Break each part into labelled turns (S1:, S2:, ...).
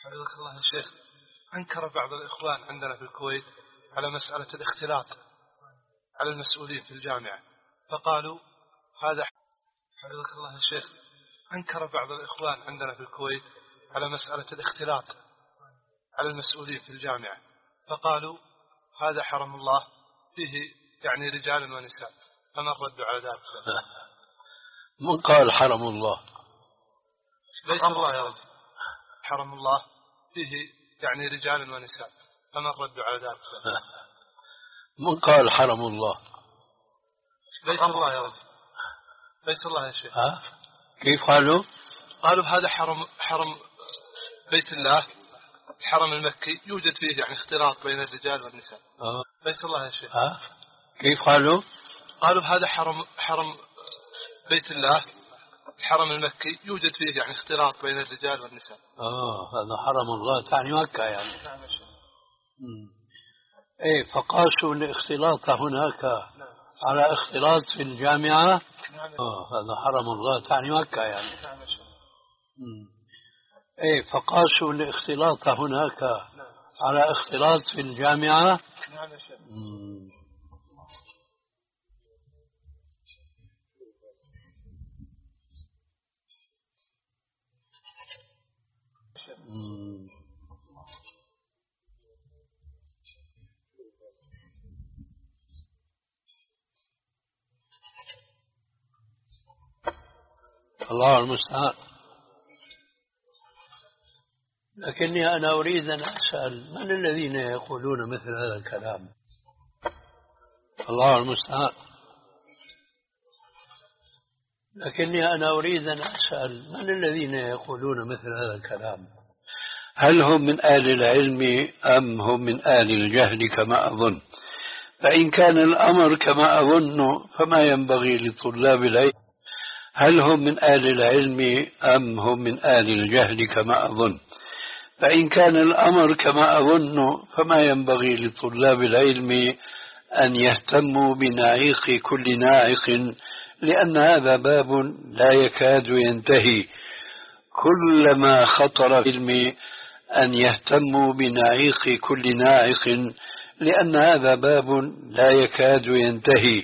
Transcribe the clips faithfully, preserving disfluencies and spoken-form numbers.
S1: حفظك الله يا شيخ. أنكر بعض الإخوان عندنا في الكويت على مسألة الاختلاط على المسؤولين في الجامعة، فقالوا هذا حفظك الله يا شيخ. أنكر بعض الإخوان عندنا في الكويت على مسألة الاختلاط على المسؤولين في الجامعة، فقالوا هذا حرم الله فيه يعني رجال ونساء، فما الرد على ذلك؟
S2: من قال حرم الله؟
S1: بيت الله يا رب. حرم الله فيه يعني رجال ونساء، فما الرد على ذلك؟
S2: من قال حرم الله؟
S1: بيت الله يا رب. بيت الله يا شيخ.
S2: ها؟ كيف قالوا؟
S1: قالوا هذا حرم حرم بيت الله، الحرم المكي يوجد فيه يعني اختلاط بين الرجال والنساء.
S2: آه.
S1: بيت الله يا شيخ.
S2: ها؟ كيف قالوا؟
S1: قالوا هذا حرم حرم بيت الله، الحرم المكي يوجد فيه يعني اختلاط بين الرجال والنساء.
S2: اه هذا حرم الله تعني مكة يعني. نعم يا شيخ. ايه فقاسوا الاختلاط هناك نعم. على اختلاط في الجامعة. نعم. اه هذا حرم الله تعني مكة يعني. نعم يا شيخ. ايه فقاسوا الاختلاط هناك نعم. على اختلاط في الجامعة. نعم يا شيخ. الله المستعان. لكني أنا أريد أن أسأل من الذين يقولون مثل هذا الكلام؟ الله المستعان. لكني أنا أريد أن أسأل من الذين يقولون مثل هذا الكلام؟ هل هم من أهل العلم أم هم من أهل الجهل كما أظن؟ فإن كان الأمر كما أظن فما ينبغي لطلاب العلم. هل هم من أهل العلم أم هم من أهل الجهل كما أظن؟ فإن كان الأمر كما أظن فما ينبغي لطلاب العلم أن يهتموا بنعيق كل ناعق، لأن هذا باب لا يكاد ينتهي. كلما خطر في علم أن يهتموا بنعيق كل ناعق، لأن هذا باب لا يكاد ينتهي.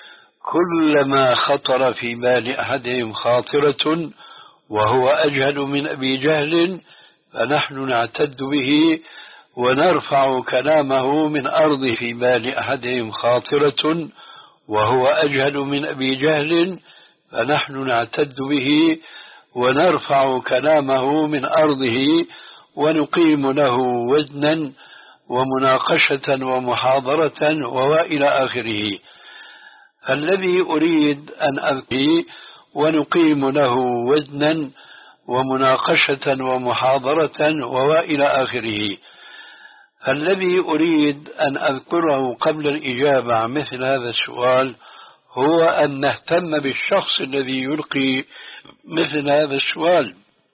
S2: كلما خطر في بال أحدهم خاطرة وهو أجهل من أبي جهل فنحن نعتد به ونرفع كلامه من أرض. في بال أحدهم خاطرة وهو أجهل من أبي جهل فنحن نعتد به ونرفع كلامه من أرضه ونقيم له وزنا ومناقشة ومحاضرة وإلى آخره. فالذي أريد أن أذكر ونقيم له وزنا ومناقشة ومحاضرة وإلى آخره. فالذي أريد أن أذكره قبل الإجابة عن مثل هذا السؤال هو أن نهتم بالشخص الذي يلقي مثل هذا السؤال.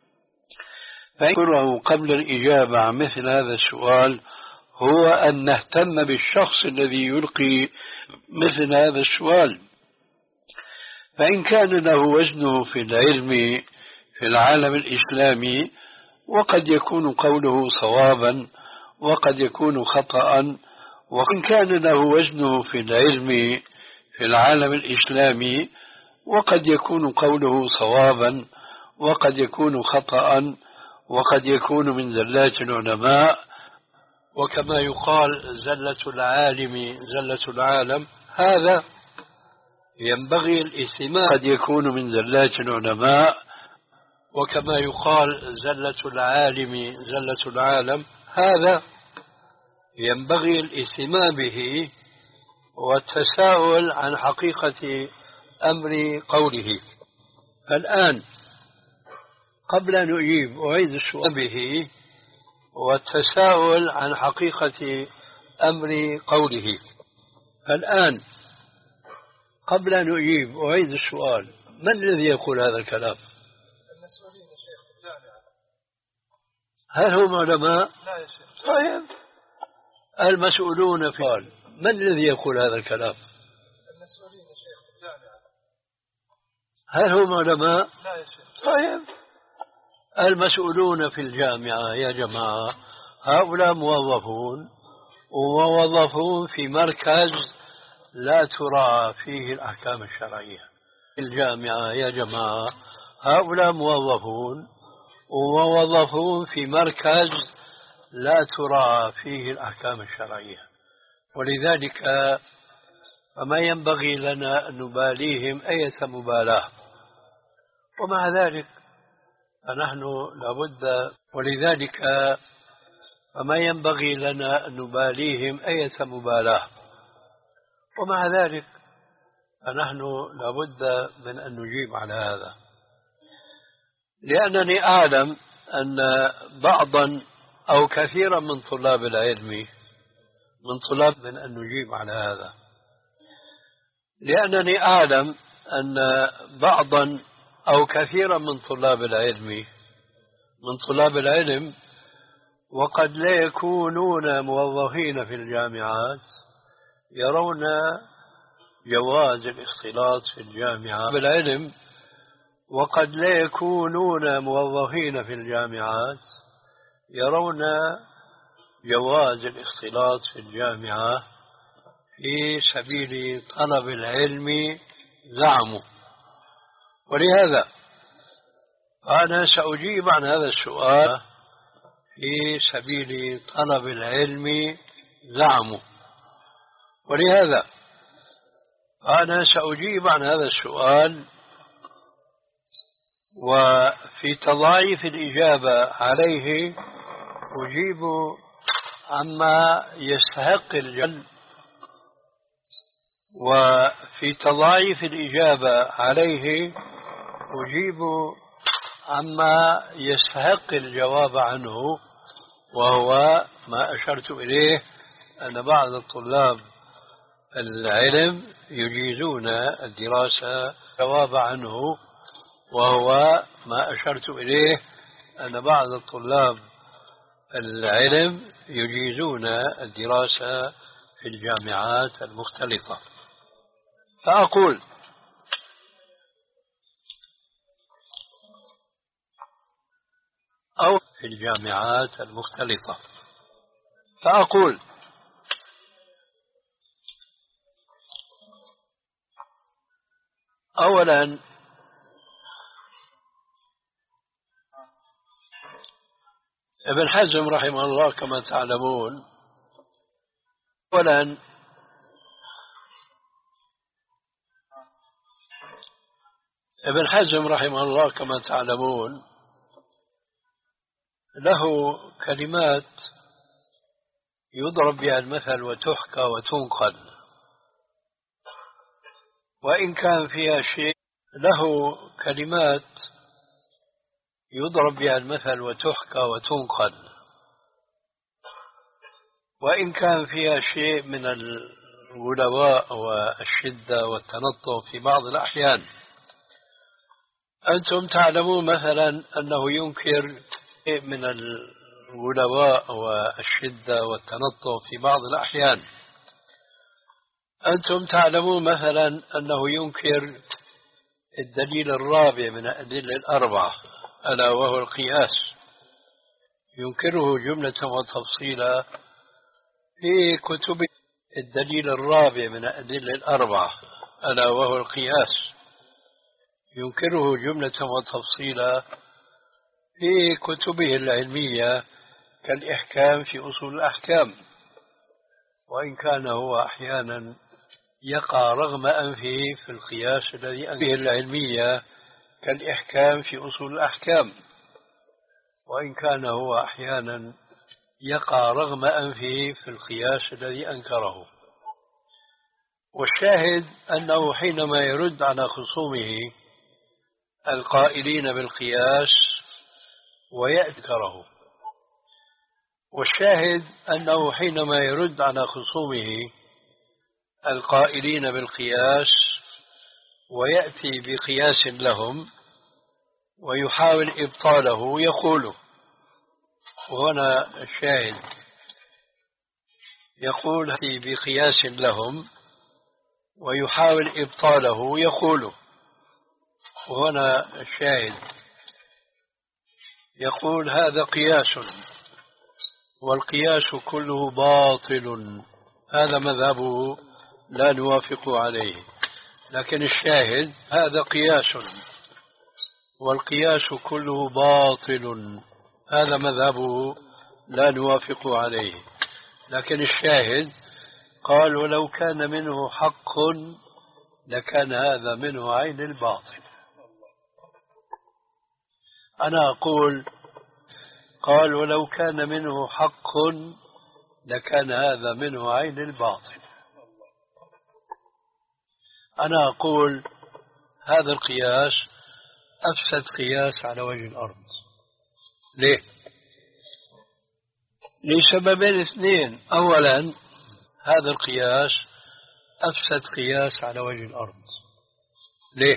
S2: فأذكره قبل الإجابة عن مثل هذا السؤال هو أن نهتم بالشخص الذي يلقي مثل هذا السؤال. فإن كان له وزنه في العلم في العالم الإسلامي وقد يكون قوله صوابا وقد يكون خطأ، وإن كان له وزنه في العلم في العالم الإسلامي وقد يكون قوله صوابا وقد يكون خطأ وقد يكون من زلات العلماء. وكما يقال زلة العالم زلة العالم، هذا ينبغي الاهتمام. قد يكون من زلات العلماء. وكما يقال زلة العالم زلة العالم، هذا ينبغي الاهتمام به والتساؤل عن حقيقة أمر قوله. الآن قبل أن نجيب أعيد السؤال به والتساؤل عن حقيقة أمر قوله. الآن قبل أن نجيب أعيد السؤال: من الذي يقول هذا الكلام؟
S1: المسؤولين يا شيخ في الجامعة.
S2: هل هم علماء؟
S1: لا يا شيخ.
S2: طيب المسؤولون في قال من الذي يقول هذا الكلام؟
S1: المسؤولين يا شيخ في الجامعة.
S2: هل هم علماء؟
S1: لا يا شيخ.
S2: طيب المسؤولون في الجامعة يا جماعة هؤلاء موظفون، وموظفون في مركز لا تراعى فيه الأحكام الشرعية. في الجامعة يا جماعة هؤلاء موظفون، وموظفون في مركز لا تراعى فيه الأحكام الشرعية، ولذلك فما ينبغي لنا أن نباليهم أية مبالاة. ومع ذلك فنحن لابد ولذلك فما ينبغي لنا أن نباليهم أية مبالاة. ومع ذلك فنحن لابد من أن نجيب على هذا، لأنني أعلم أن بعضا أو كثيرا من طلاب العلم من طلاب من أن نجيب على هذا لأنني أعلم أن بعضا أو كثيرا من طلاب العلم من طلاب العلم وقد لا يكونون موظفين في الجامعات يرون جواز الاختلاط في الجامعة بالعلم وقد لا يكونون موظفين في الجامعات يرون جواز الاختلاط في الجامعة في سبيل طلب العلم زعموا. ولهذا أنا سأجيب عن هذا السؤال في سبيل طلب العلم زعموا. ولهذا أنا سأجيب عن هذا السؤال، وفي تضاعيف الإجابة عليه أجيب عما يستحق الجل وفي تضاعيف الإجابة عليه أجيب عما يستحق الجواب عنه، وهو ما أشرت إليه أن بعض الطلاب العلم يجيزون الدراسة جواب عنه، وهو ما أشرت إليه أن بعض الطلاب العلم يجيزون الدراسة في الجامعات المختلطة. فأقول أو في الجامعات المختلطة فأقول أولا ابن حزم رحمه الله كما تعلمون أولا ابن حزم رحمه الله كما تعلمون له كلمات يضرب بها المثل وتحكى وتنقل، وإن كان فيها شيء له كلمات يضرب بها المثل وتحكى وتنقل، وإن كان فيها شيء من الغلواء والشدة والتنطع في بعض الأحيان. أنتم تعلمون مثلا أنه ينكر من الغلواء والشدة والتنطع في بعض الأحيان. أنتم تعلمون مثلا أنه ينكر الدليل الرابع من الأدلة الأربعة ألا وهو القياس، ينكره جملة وتفصيلا في كتب الدليل الرابع من الأدلة الأربعة ألا وهو القياس، ينكره جملة وتفصيلا في كتبه العلمية كالإحكام في أصول الأحكام، وإن كان هو أحيانا يقع رغم أنفه في القياس الذي أنفه العلمية كالإحكام في أصول الأحكام، وإن كان هو أحيانا يقع رغم أنفه في القياس الذي أنكره. والشاهد أنه حينما يرد على خصومه القائلين بالقياس ويأذكره والشاهد أنه حينما يرد على خصومه القائلين بالقياس ويأتي بقياس لهم ويحاول إبطاله يقول، وهنا الشاهد، يقول يأتي بقياس لهم ويحاول إبطاله يقول، وهنا الشاهد، يقول هذا قياس، والقياس كله باطل، هذا مذهبه لا نوافق عليه. لكن الشاهد هذا قياس، والقياس كله باطل، هذا مذهبه لا نوافق عليه. لكن الشاهد قال ولو كان منه حق لكان هذا منه عين الباطل. أنا أقول قال ولو كان منه حق لكان هذا منه عين الباطل. أنا أقول هذا القياس أفسد قياس على وجه الأرض. ليه؟ لسببين اثنين. أولا هذا القياس أفسد قياس على وجه الأرض. ليه؟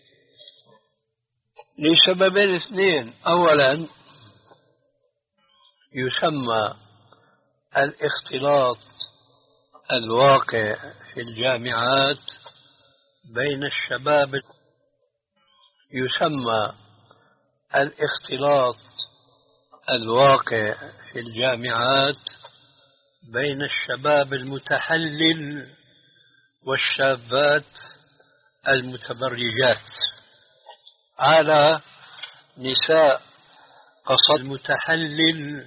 S2: لسببين اثنين. أولا يسمى الاختلاط الواقع في الجامعات بين الشباب، يسمى الاختلاط الواقع في الجامعات بين الشباب المتحلل والشابات المتبرجات على نساء قصد المتحلل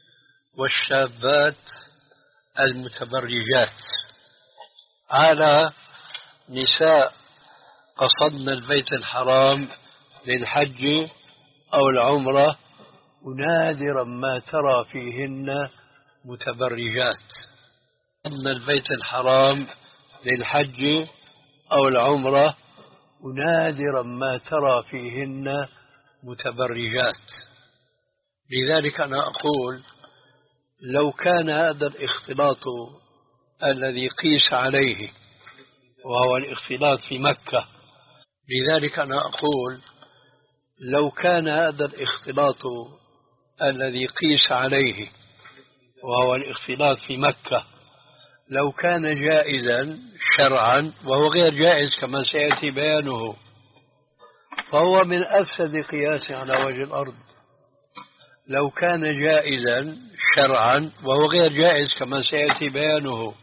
S2: والشابات المتبرجات على نساء قصدن البيت الحرام للحج أو العمرة، ونادرا ما ترى فيهن متبرجات. قصدن البيت الحرام للحج أو العمرة، ونادرا ما ترى فيهن متبرجات. لذلك أنا أقول لو كان هذا الاختلاط الذي قيس عليه وهو الاختلاط في مكة، لذلك أنا أقول لو كان هذا الاختلاط الذي قيس عليه وهو الاختلاط في مكة لو كان جائزا شرعا، وهو غير جائز كما سيأتي بيانه، فهو من أفسد قياس على وجه الأرض. لو كان جائزا شرعا وهو غير جائز كما سيأتي بيانه،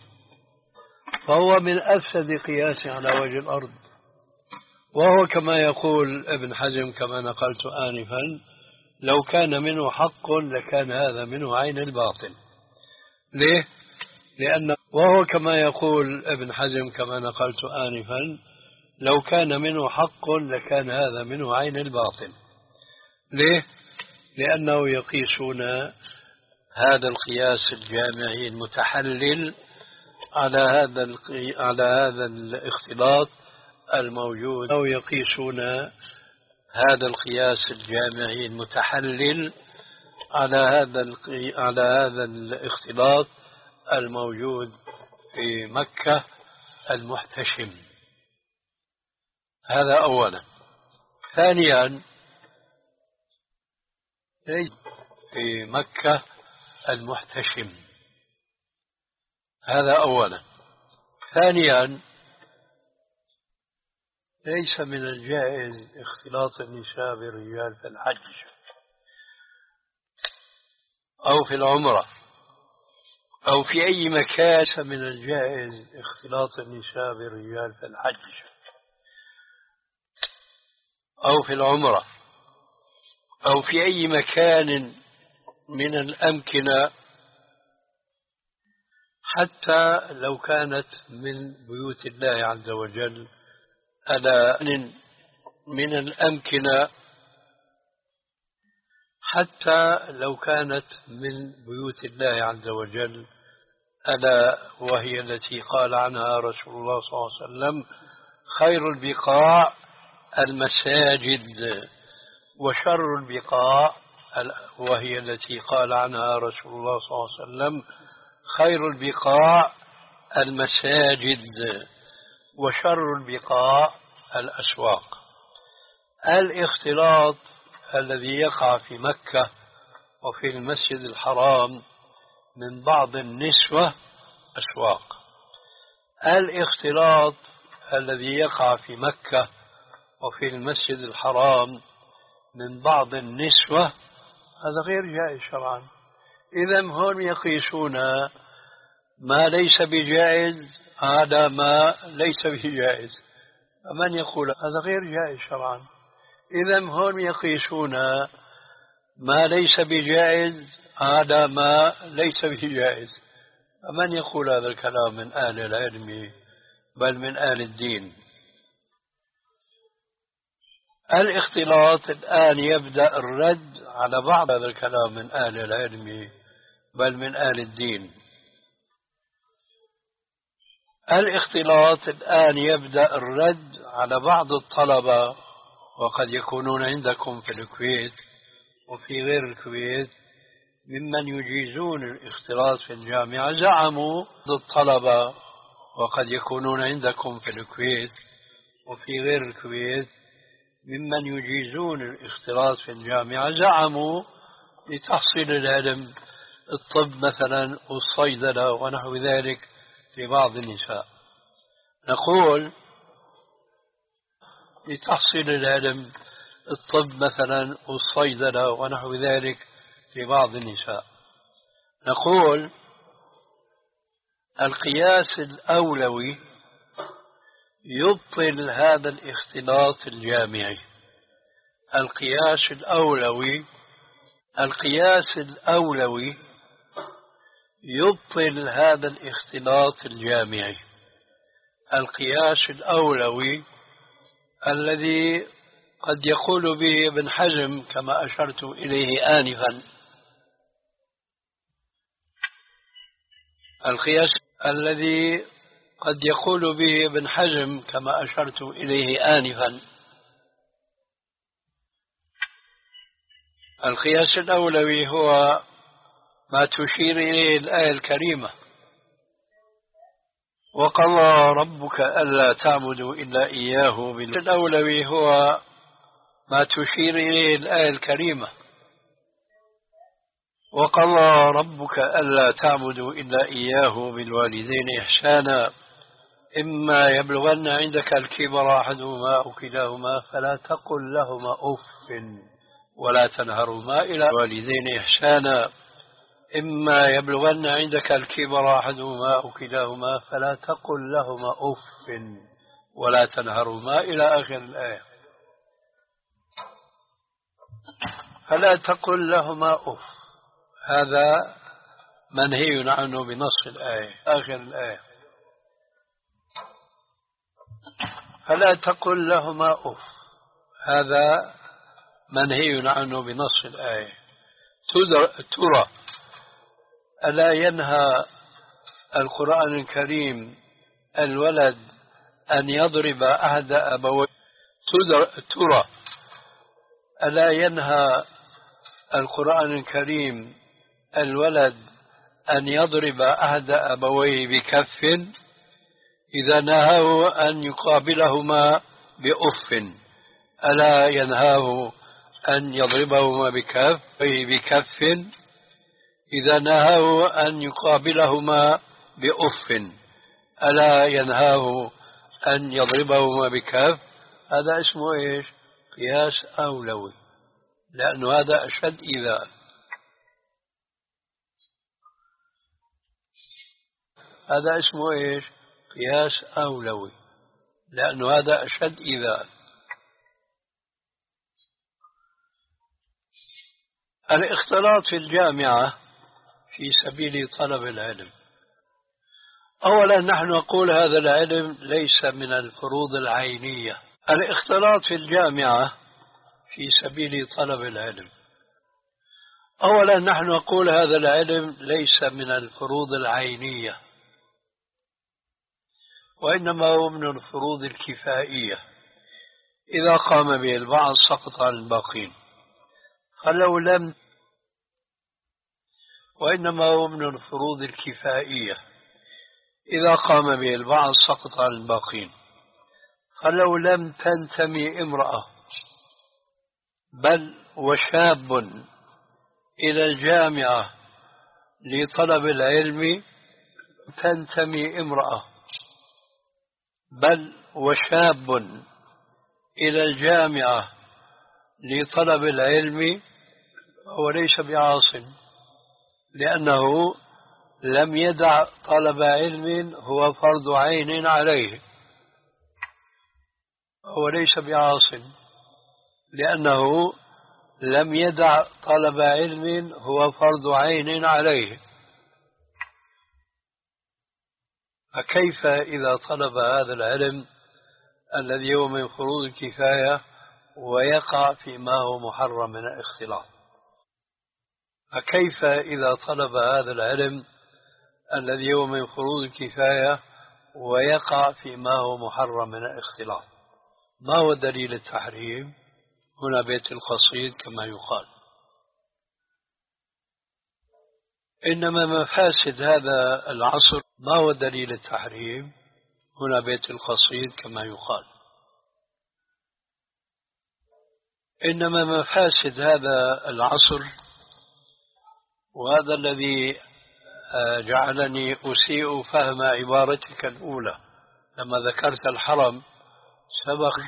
S2: فهو من أفسد قياس على وجه الأرض. وهو كما يقول ابن حزم كما نقلت آنفا لو كان منه حق لكان هذا منه عين الباطل. ليه؟ لأن وهو كما يقول ابن حزم كما نقلت آنفا لو كان منه حق لكان هذا منه عين الباطل. ليه؟ لأنه يقيسون هذا القياس الجامعي المتحلل على هذا على هذا الاختلاط الموجود، أو يقيسون هذا القياس الجامعي المتحلل على هذا على هذا الاختلاط الموجود في مكة المحتشم. هذا أولا. ثانيا في مكة المحتشم. هذا أولا. ثانيا ليس من الجائز اختلاط النساء بالرجال في الحج أو في العمرة أو في أي مكان. ليس من الجائز اختلاط النساء بالرجال في الحج أو في العمرة أو في أي مكان من الأمكنة، حتى لو كانت من بيوت الله عز وجل، ألا من الأمكنة حتى لو كانت من بيوت الله عز وجل، ألا وهي التي قال عنها رسول الله صلى الله عليه وسلم خير البقاع المساجد، وشر البقاع وهي التي قال عنها رسول الله صلى الله عليه وسلم خير البقاع المساجد وشر البقاع الأسواق. الاختلاط الذي يقع في مكة وفي المسجد الحرام من بعض النسوة أسواق. الاختلاط الذي يقع في مكة وفي المسجد الحرام من بعض النسوة هذا غير جائز شرعا. إذا هم يقيسون ما ليس بجائز على ما ليس بجائز، فمن يقول هذا غير جائز شرعا. إذا هم يقيسون ما ليس بجائز على ما ليس بجائز، فمن يقول هذا الكلام من أهل العلم بل من أهل الدين. الاختلاط الآن يبدأ الرد على بعض هذا الكلام من أهل العلم بل من أهل الدين. الاختلاط الآن يبدأ الرد على بعض الطلبة، وقد يكونون عندكم في الكويت وفي غير الكويت ممن يجيزون الاختلاط في الجامعة. زعموا الطلبة، وقد يكونون عندكم في الكويت وفي غير الكويت ممن يجيزون الاختلاط في الجامعة، زعموا لتحصيل العلم الطب مثلا والصيدلة ونحو ذلك لبعض النساء. نقول لتحصيل العلم الطب مثلا والصيدلة ونحو ذلك لبعض النساء. نقول القياس الأولوي يبطل هذا الاختلاط الجامعي. القياس الأولوي القياس الأولوي يبطل هذا الاختلاط الجامعي. القياس الأولوي الذي قد يقول به ابن حزم كما أشرت إليه آنفا. القياس الذي قد يقول به ابن حزم كما أشرت إليه آنفا. القياس الأولوي هو ما تشير إليه الآية الكريمة: وقضى ربك ألا تعبدوا إلا إياه. الأولوي هو ما تشير إليه الآية الكريمة: وقضى ربك ألا تعبدوا إلا إياه بالوالدين إحسانا إما يبلغن عندك الكبر أحدهما أو كلاهما فلا تقل لهما أف ولا تنهرهما إلى الوالدين إحسانا إما يبلغن عندك الكبر أحدهما أو كلاهما فلا تقل لهما أف ولا تنهرهما إلى آخر الآية. فلا تقل لهما أف، هذا منهي عنه بنص الآية آخر الآية. فلا تقل لهما أف، هذا منهي عنه بنص الآية. ترى ألا ينهى القرآن الكريم الولد أن يضرب أحد أبويه؟ ترى ألا ينهى القرآن الكريم الولد أن يضرب أحد أبويه بكف إذا نهاه أن يقابلهما بأف؟ ألا ينهاه أن يضربهما بكف بكف إذا نهاه أن يقابلهما بأف؟ ألا ينهاه أن يضربهما بكف؟ هذا اسمه إيش؟ قياس أولوي، لأنه هذا أشد إيذاء. هذا اسمه إيش؟ قياس أولوي، لأنه هذا أشد إيذاء. الاختلاط في الجامعة في سبيل طلب العلم. أولا نحن نقول هذا العلم ليس من الفروض العينية. الاختلاط في الجامعة في سبيل طلب العلم. أولا نحن نقول هذا العلم ليس من الفروض العينية، وإنما هو من الفروض الكفائية، إذا قام به البعض سقط عن الباقين. فلو لم وإنما هو من الفروض الكفائية، إذا قام به البعض سقط عن الباقين. فلو لم تنتمي امرأة بل وشاب إلى الجامعة لطلب العلم تنتمي امرأة بل وشاب إلى الجامعة لطلب العلم فهو ليس بعاص، لأنه لم يدع طلب علم هو فرض عين عليه. فهو ليس بعاص، لأنه لم يدع طلب علم هو فرض عين عليه. فكيف إذا طلب هذا العلم الذي هو من فروض الكفاية ويقع فيما هو محرم من الاختلاط؟ فكيف إذا طلب هذا العلم الذي هو من فروض الكفاية ويقع فيما هو محرم من الاختلاط؟ ما هو دليل التحريم؟ هنا بيت القصيد كما يقال. إنما مفاسد هذا العصر. ما هو دليل التحريم؟ هنا بيت القصيد كما يقال. إنما مفاسد هذا العصر، وهذا الذي جعلني أسيء فهم عبارتك الأولى لما ذكرت الحرم سبق،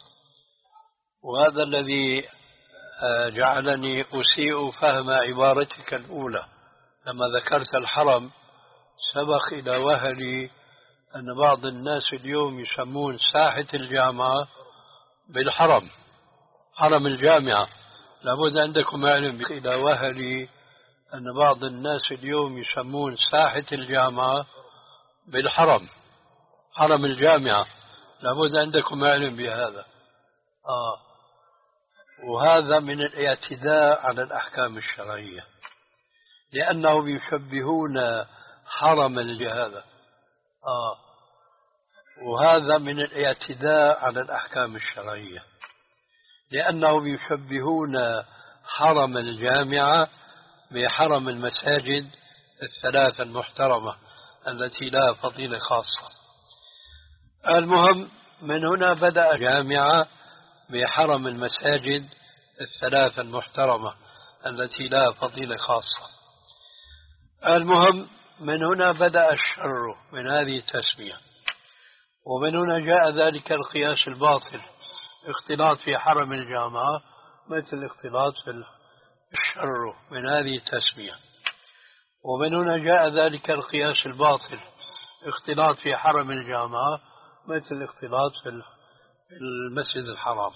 S2: وهذا الذي جعلني أسيء فهم عبارتك الأولى لما ذكرت الحرم سبق إلى وهلي أن بعض الناس اليوم يسمون ساحة الجامعة بالحرم، حرم الجامعة. لابد عندكم علم. إلى وهلي أن بعض الناس اليوم يسمون ساحة الجامعة بالحرم، حرم الجامعة. لابد عندكم علم بهذا. آه. وهذا من الاعتداء على الأحكام الشرعية، لأنهم يشبهون حرم الجهادة. آه. وهذا من الاعتداء على الأحكام الشرعية، لأنهم يشبهون حرم الجامعة بحرم المساجد الثلاثة المحترمة التي لها فضيلة خاصة. المهم، من هنا بدأ الجامعة بحرم المساجد الثلاثة المحترمة التي لها فضيلة خاصة. المهم، من هنا بدأ الشر من هذه التسمية، ومن هنا جاء ذلك القياس الباطل، اختلاط في حرم الجامعة مثل اختلاط في الشر من هذه التسمية. ومن هنا جاء ذلك القياس الباطل، اختلاط في حرم الجامعة مثل اختلاط في المسجد الحرام.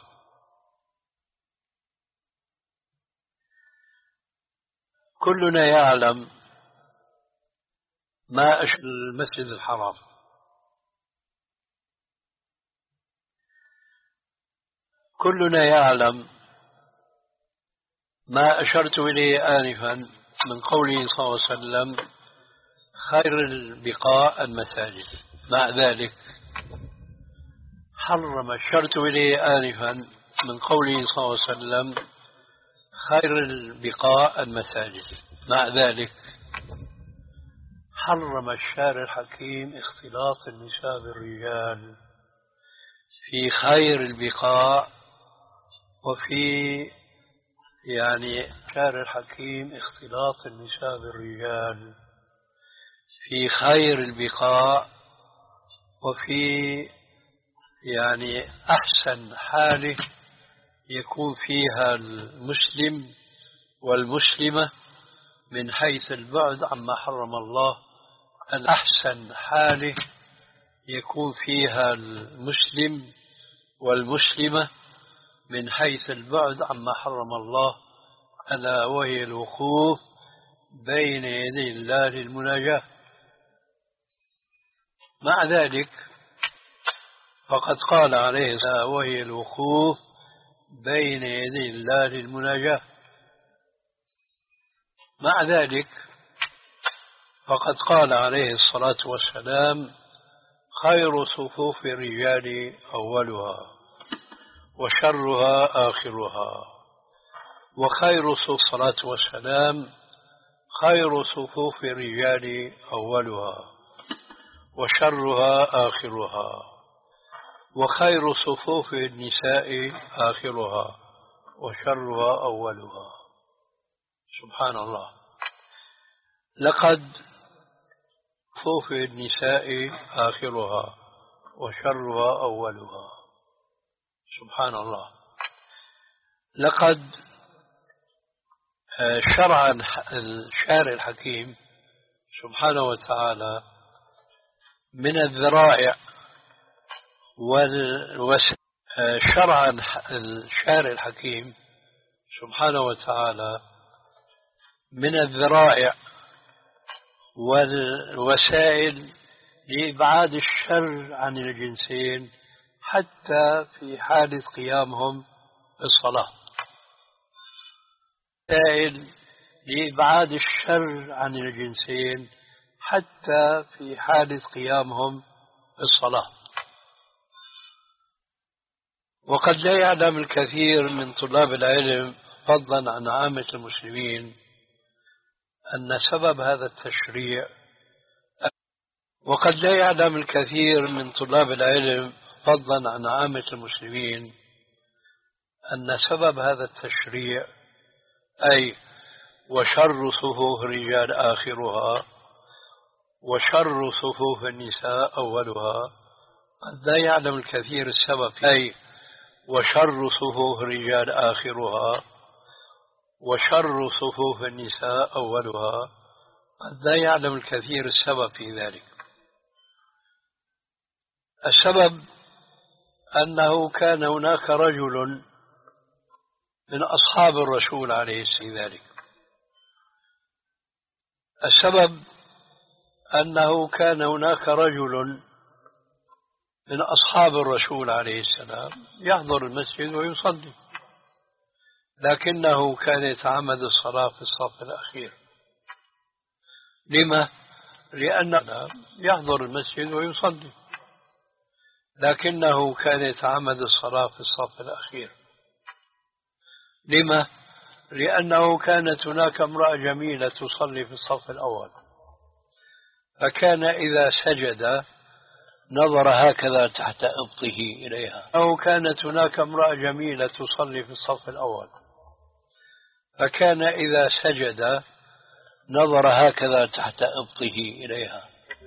S2: كلنا يعلم ما أشبه المسجد الحرام. كلنا يعلم ما أشرت إليه آنفا من قوله صلى الله عليه وسلم خير البقاء المساجد. مع ذلك حرم أشرت إليه آنفا من قوله صلى الله عليه وسلم خير البقاء المساجد. مع ذلك حرم الشارع الحكيم اختلاط النساء بالرجال في خير البقاء، وفي يعني الشارع الحكيم اختلاط النساء بالرجال في خير البقاء، وفي يعني أحسن حاله يكون فيها المسلم والمسلمة من حيث البعد عما حرم الله. الأحسن حاله يكون فيها المسلم والمسلمة من حيث البعد عما حرم الله، ألا وهي الوقوف بين يدي الله للمناجاة. مع ذلك فقد قال عليه الصلاة وهي الوقوف بين يدي الله للمناجاة. مع ذلك فقد قال عليه الصلاة والسلام خير صفوف الرجال أولها وشرها آخرها، وخير صفوف الصلاة والسلام خير صفوف الرجال أولها وشرها آخرها، وخير صفوف النساء آخرها وشرها أولها. سبحان الله. لقد صفوف النساء آخرها وشرها أولها. سبحان الله. لقد شرعا الشارع الحكيم سبحانه وتعالى من الذرائع والوسائل. شرعا الشارع الحكيم سبحانه وتعالى من الذرائع والوسائل لإبعاد الشر عن الجنسين حتى في حالة قيامهم بالصلاة. وسائل لإبعاد الشر عن الجنسين حتى في حالة قيامهم بالصلاة. وقد لا يعلم الكثير من طلاب العلم فضلا عن عامة المسلمين أن سبب هذا التشريع وقد لا يعلم الكثير من طلاب العلم فضلا عن عامة المسلمين أن سبب هذا التشريع أي وشر صفوف الرجال آخرها وشر صفوف النساء أولها، قد لا يعلم الكثير السبب أي وشر صفوف الرجال آخرها وشر صفوف النساء أولها، قد لا يعلم الكثير السبب في ذلك. السبب أنه كان هناك رجل من أصحاب الرسول عليه السلام ذلك. السبب أنه كان هناك رجل من أصحاب الرسول عليه السلام يحضر المسجد ويصلي، لكنه كان يتعمد الصلاة في الصف الأخير. لما؟ لأنه يحضر المسجد ويصلي، لكنه كان يتعمد الصلاة في الصف الأخير. لما؟ لأنه كانت هناك امرأة جميلة تصلي في الصف الأول، فكان إذا سجد نظر هكذا تحت إبطه إليها. أو كانت هناك امرأة جميلة تصلي في الصف الأول، فكان إذا سجد نظر هكذا تحت إبطه إليها.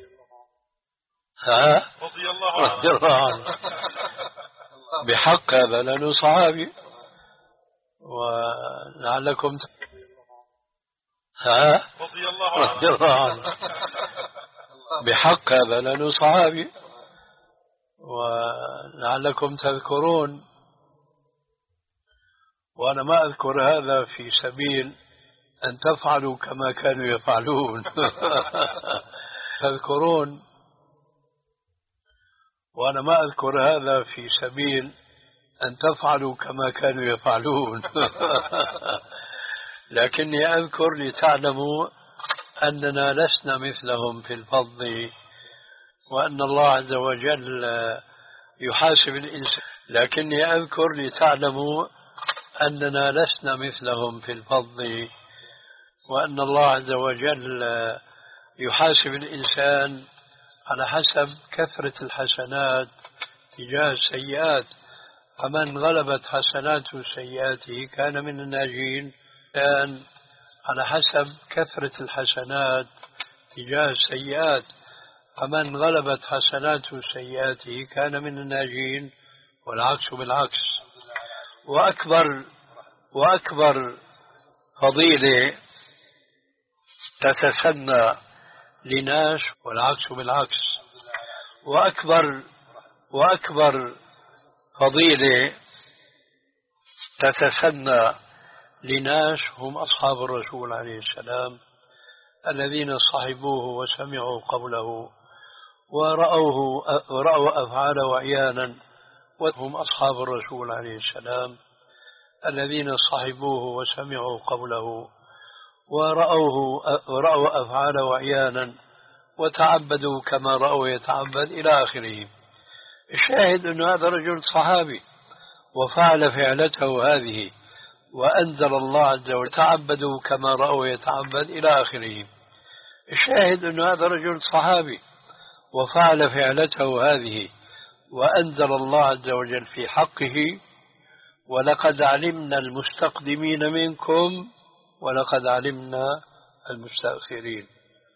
S2: ها؟ رضي الله عنه, رضي الله عنه. بحق هذا لأنه صحابي ولعلكم ها؟ رضي الله عنه, رضي الله عنه. بحق هذا لأنه صحابي ولعلكم تذكرون، وأنا ما أذكر هذا في سبيل أن تفعلوا كما كانوا يفعلون. تذكرون، وأنا ما أذكر هذا في سبيل أن تفعلوا كما كانوا يفعلون. لكني أذكر لتعلموا أننا لسنا مثلهم في الفضل، وأن الله عز وجل يحاسب الإنسان. لكني أذكر لتعلموا أننا لسنا مثلهم في الفضل، وأن الله عز وجل يحاسب الإنسان على حسب كثرة الحسنات تجاه السيئات، فمن غلبت حسناته سيئاته كان من الناجين. كان على حسب كثرة الحسنات تجاه السيئات، فمن غلبت حسناته سيئاته كان من الناجين، والعكس بالعكس. وأكبر وأكبر فضيلة تتسنى لناس، والعكس بالعكس. وأكبر وأكبر فضيلة تتسنى لناس هم أصحاب الرسول عليه السلام الذين صحبوه وسمعوا قوله ورأوه ورأوا أفعاله عيانا، وهم أصحاب الرسول عليه السلام الذين صحبوه وسمعوا قوله ورأوه ورأوا أفعاله عيانا وتعبدوا كما رأوا يتعبد إلى آخره. الشاهد أن هذا رجل صحابي وفعل فعلته هذه، وأنزل الله عز وجل تعبدوا كما رأوا يتعبد إلى آخره. الشاهد أن هذا رجل صحابي وفعل فعلته هذه، وأنزل الله عز وجل في حقه ولقد علمنا المستقدمين منكم ولقد علمنا المستأخرين.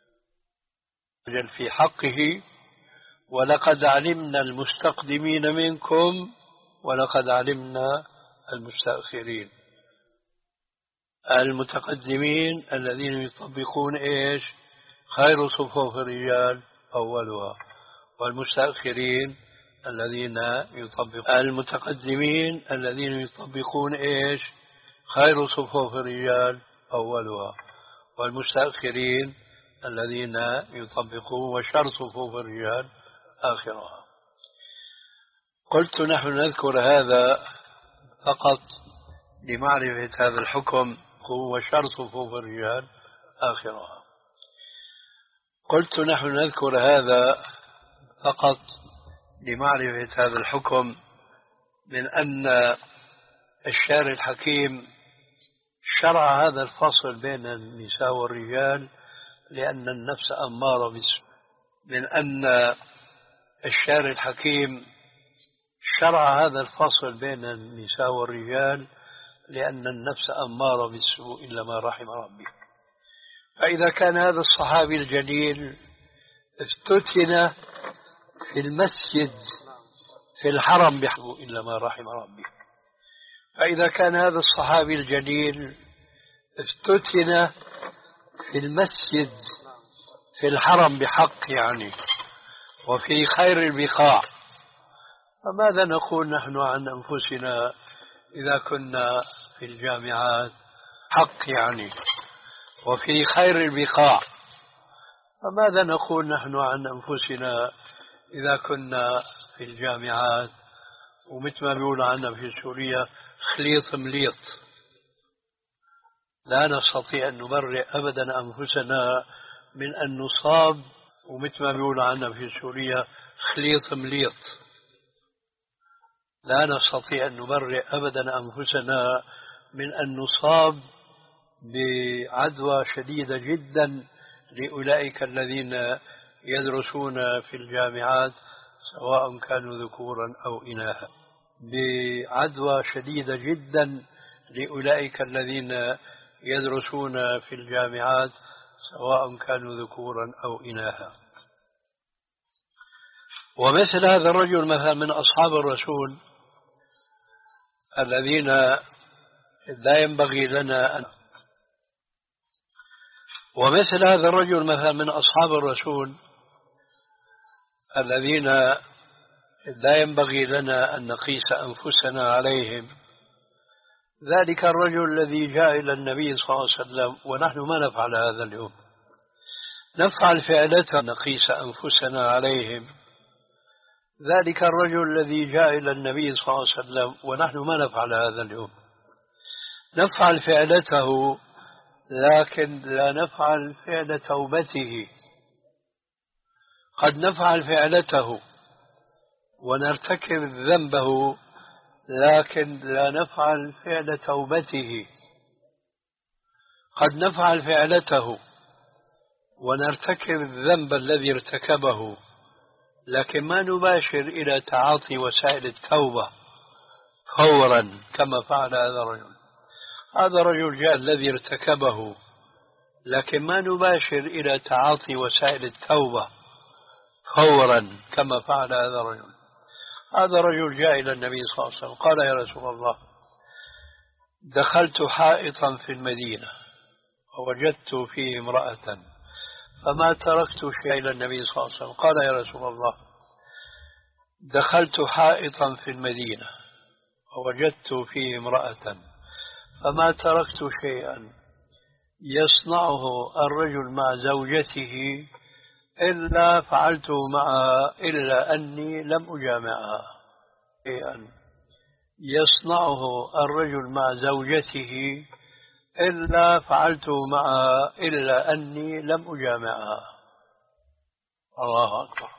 S2: في حقه ولقد علمنا المستقدمين منكم ولقد علمنا المستأخرين. المتقدمين الذين يطبقون إيش؟ خير صفوف الرجال أولها، والمستأخرين الذين يطبقون المتقدمين الذين يطبقون إيش؟ خير صفوف الرجال أولها، والمستأخرين الذين يطبقون وشر صفوف الرجال آخرها. قلت نحن نذكر هذا فقط لمعرفة هذا الحكم، هو شر صفوف الرجال آخرها. قلت نحن نذكر هذا فقط لمعرفة هذا الحكم، من أن الشارع الحكيم شرع هذا الفصل بين النساء والرجال لأن النفس أمارة بالسوء، من أن الشارع الحكيم شرع هذا الفصل بين النساء والرجال لأن النفس أمارة بالسوء إلا ما رحم ربي. فإذا كان هذا الصحابي الجليل افتتن في المسجد في الحرم بحبه إلا ما رحم ربي، فإذا كان هذا الصحابي الجليل افتتن في المسجد في الحرم بحق يعني وفي خير البقاع، فماذا نقول نحن عن أنفسنا إذا كنا في الجامعات حق يعني وفي خير البقاع؟ فماذا نقول نحن عن أنفسنا إذا كنا في الجامعات ومثل ما بيقولوا عنا في سوريا خليط مليط؟ لا نستطيع أن نبرئ أبدا أنفسنا من أن نصاب، ومثل ما بيقولوا عنا في سوريا خليط مليط. لا نستطيع أن نبرئ أبدا أنفسنا من أن نصاب بعدوى شديدة جدا لأولئك الذين يدرسون في الجامعات سواء كانوا ذكورا أو إناثا، بعدوى شديدة جدا لأولئك الذين يدرسون في الجامعات سواء كانوا ذكورا أو إناثا. ومثل هذا الرجل مثلا من أصحاب الرسول الذين لا ينبغي لنا أن ومثل هذا الرجل مثلا من أصحاب الرسول الذين لا ينبغي لنا أن نقيس أنفسنا عليهم، ذلك الرجل الذي جاء إلى النبي صلى الله عليه وسلم، ونحن ما نفعل هذا اليوم، نفعل فعلته نقيس أنفسنا عليهم. ذلك الرجل الذي جاء إلى النبي صلى الله عليه وسلم، ونحن ما نفعل هذا اليوم، نفعل فعلته لكن لا نفعل فعل توبته. قد نفعل فعلته ونرتكب ذنبه لكن لا نفعل فعل توبته. قد نفعل فعلته ونرتكب الذنب الذي ارتكبه لكن ما نباشر إلى تعاطي وسائل التوبة فورا كما فعل هذا الرجل. هذا الرجل جاء الذي ارتكبه لكن ما نباشر إلى تعاطي وسائل التوبة فورا كما فعل هذا الرجل. هذا الرجل جاء إلى النبي صلى الله عليه وسلم قال: يا رسول الله، دخلت حائطا في المدينة ووجدت فيه امرأة فما تركت شيئا. إلى النبي صلى الله عليه وسلم قال: يا رسول الله، دخلت حائطا في المدينة ووجدت فيه امرأة فما تركت شيئا يصنعه الرجل مع زوجته إلا فعلته معها إلا أني لم أجامعها. شيئا يصنعه الرجل مع زوجته إلا فعلته معها إلا أني لم أجامعها. الله أكبر.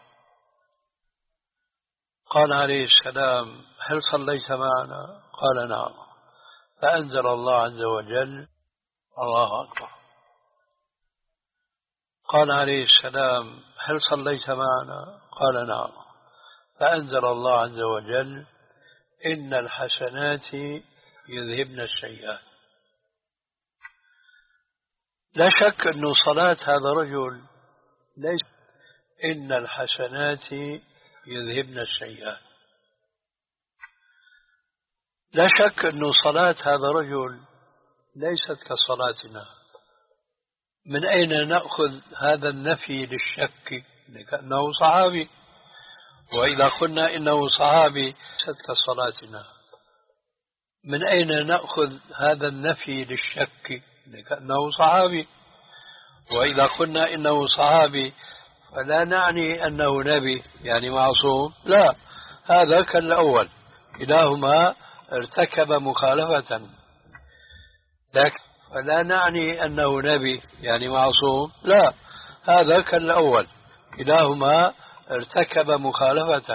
S2: قال عليه السلام: هل صليت معنا؟ قال: نعم. فأنزل الله عز وجل: الله أكبر. قال عليه السلام: هل صليت معنا؟ قال: نعم. فأنزل الله عز وجل: إن الحسنات يذهبن السيئات. لا شك أن صلاة هذا الرجل ليس إن الحسنات يذهبن السيئات. لا شك أن صلاة هذا الرجل ليست كصلاتنا. من أين نأخذ هذا النفي للشك؟ لأنه صحابي، وإذا قلنا إنه صحابي ليست كصلاتنا. من أين نأخذ هذا النفي للشك؟ لأنه صحابي، وإذا قلنا إنه صحابي فلا نعني أنه نبي يعني معصوم، لا، هذا كالأول، كلاهما ارتكب مخالفة، لكن فلا نعني أنه نبي يعني معصوم، لا، هذا كالأول، كلاهما ارتكب مخالفة.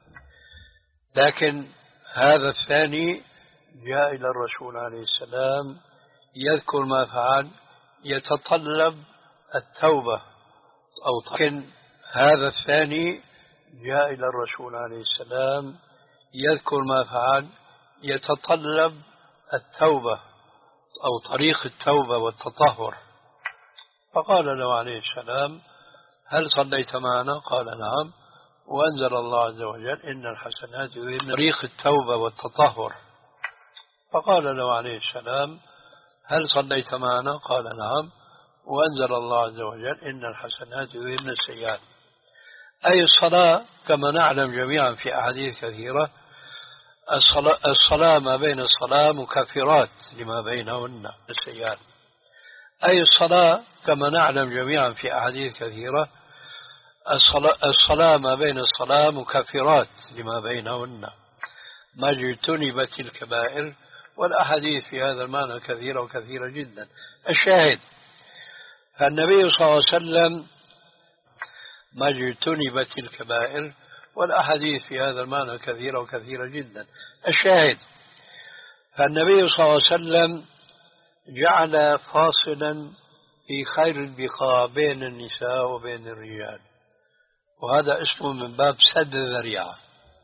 S2: لكن هذا الثاني جاء إلى الرسول عليه السلام يذكر ما فعل، يتطلب التوبة أو لكن هذا الثاني جاء إلى الرسول عليه السلام يذكر ما فعل، يتطلب التوبة أو طريق التوبة والتطهر. فقال له عليه السلام: هل صليت معنا؟ قال: نعم. وأنزل الله عز وجل: إن الحسنات يذهبن طريق التوبة والتطهر. فقال له عليه السلام: هل صليت معنا؟ قال: نعم. وأنزل الله عز وجل: إن الحسنات يذهبن السيئات. أي الصلاة كما نعلم جميعا في أحاديث كثيرة، الصلاة, الصلاة ما بين الصلاة مكفرات لما بينهن السيئات. أي الصلاة كما نعلم جميعا في أحاديث كثيرة، الصلاة, الصلاة ما بين الصلاة مكفرات لما بينهن ما اجتنبت الكبائر. والأحاديث في هذا المعنى كثيرة وكثيرة جدا. الشاهد فالنبي صلى الله عليه وسلم ما اجتنبت الكبائر، والأحاديث في هذا المعنى كثيرة وكثيرة جدا. الشاهد فالنبي صلى الله عليه وسلم جعل فاصلا في خير البقاء بين النساء وبين الرجال، وهذا اسمه من باب سد الذريعة.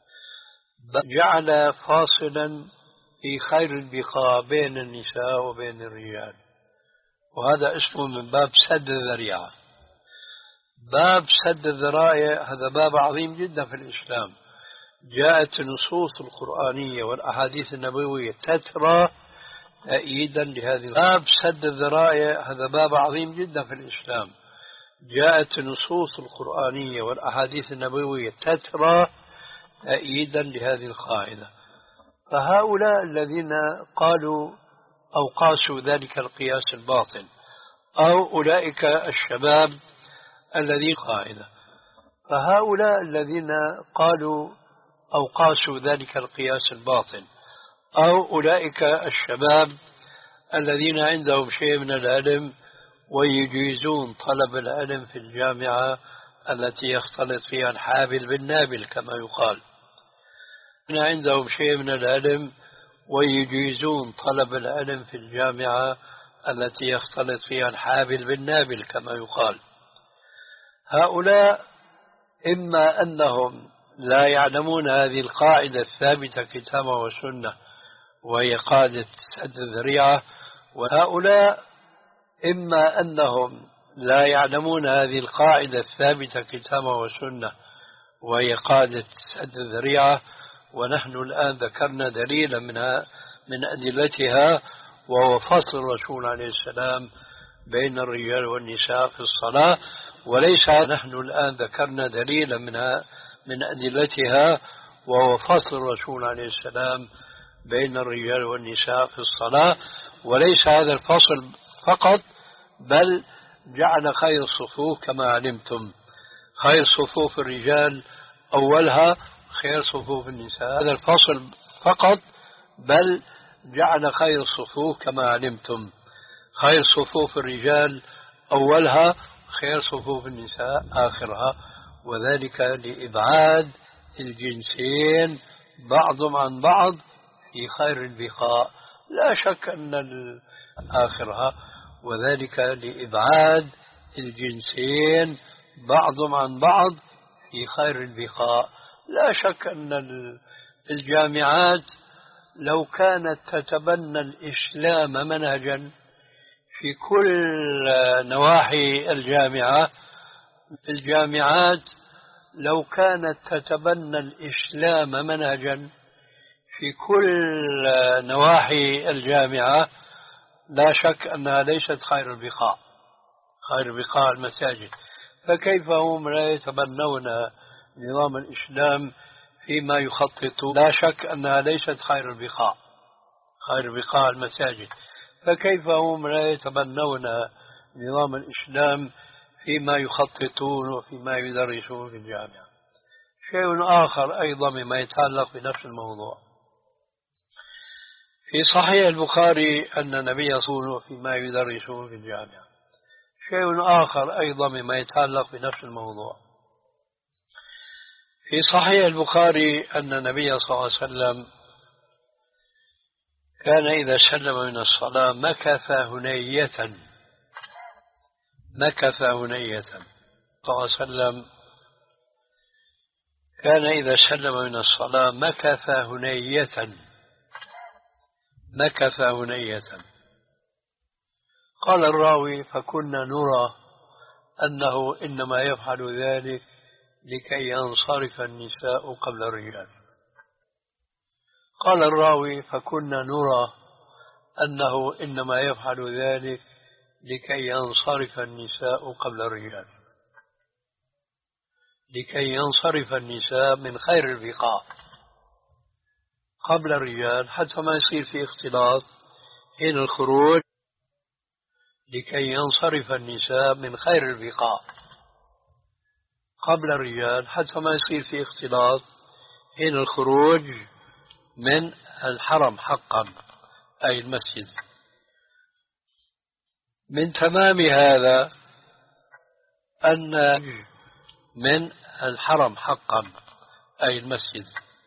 S2: جعل فاصلا في خير البقاء بين النساء وبين الرجال، وهذا اسمه من باب سد الذريعة. باب سد الذرائع هذا باب عظيم جدا في الإسلام. جاءت النصوص القرآنية والأحاديث النبوية تترى تأييدا لهذه. باب سد الذرائع هذا باب عظيم جدا في الإسلام. جاءت النصوص القرآنية والأحاديث النبوية تترى تأييدا لهذه القاعدة. فهؤلاء الذين قالوا أو قاسوا ذلك القياس الباطل، أو أولئك الشباب الذين قاعدة فهؤلاء الذين قالوا أو قاسوا ذلك القياس الباطل، أو أولئك الشباب الذين عندهم شيء من العلم ويجيزون طلب العلم في الجامعة التي يختلط فيها الحابل بالنابل كما يقال، عندهم شيء من العلم ويجيزون طلب العلم في الجامعة التي يختلط فيها الحابل بالنابل كما يقال. هؤلاء إما أنهم لا يعلمون هذه القاعدة الثابتة كتابا وسنة وهي قاعدة سد الذريعة، وهؤلاء إما أنهم لا يعلمون هذه القاعدة الثابتة كتابا وسنة وهي قاعدة سد الذريعة، ونحن الآن ذكرنا دليلا منها من أدلتها وهو فصل الرسول عليه السلام بين الرجال والنساء في الصلاة، وليس نحن الآن ذكرنا دليلا منها من أدلتها وهو فصل الرسول عليه السلام بين الرجال والنساء في الصلاة، وليس هذا الفصل فقط، بل جعل خير الصفوف كما علمتم، خير صفوف الرجال أولها خير صفوف النساء. هذا الفصل فقط، بل جعل خير الصفوف كما علمتم، خير صفوف الرجال أولها خير صفوف النساء آخرها، وذلك لإبعاد الجنسين بعضهم عن بعض في خير البقاء. لا شك أن آخرها، وذلك لإبعاد الجنسين بعضهم عن بعض في خير البقاء. لا شك أن الجامعات لو كانت تتبنى الإسلام منهجا في كل نواحي الجامعة، الجامعات لو كانت تتبنى الإسلام منهجا في كل نواحي الجامعة لا شك أنها ليست خير البقاع، خير البقاع المساجد، فكيف هم لا يتبنون نظام الإسلام فيما يخطط؟ لا شك أنها ليست خير البقاع، خير البقاع المساجد، فكيف هم لا يتبنون نظام الإسلام فيما يخططون وفيما يدرسون في الجامعة؟ شيء آخر أيضا مما يتعلق بنفس الموضوع، في صحيح البخاري أن النبي يقول فيما يدرسون في الجامعة. شيء آخر أيضا مما يتعلق بنفس الموضوع، في صحيح البخاري أن النبي صلى الله عليه وسلم كان إذا سلم من الصلاة مكث هنية، مكث هنية صلى الله عليه وسلم كان إذا سلم من الصلاة مكث هنية، مكث هنية. قال الراوي فكنا نرى أنه إنما يفعل ذلك لكي ينصرف النساء قبل الرجال. قال الراوي فكنا نرى أنه إنما يفعل ذلك لكي ينصرف النساء قبل الرجال، لكي ينصرف النساء من خير البقاع قبل الرجال حتى ما يصير في اختلاط حين الخروج، لكي ينصرف النساء من خير البقاع قبل الرجال حتى ما يصير في اختلاط حين الخروج من الحرم حقا أي المسجد. من تمام هذا أن من الحرم حقا أي المسجد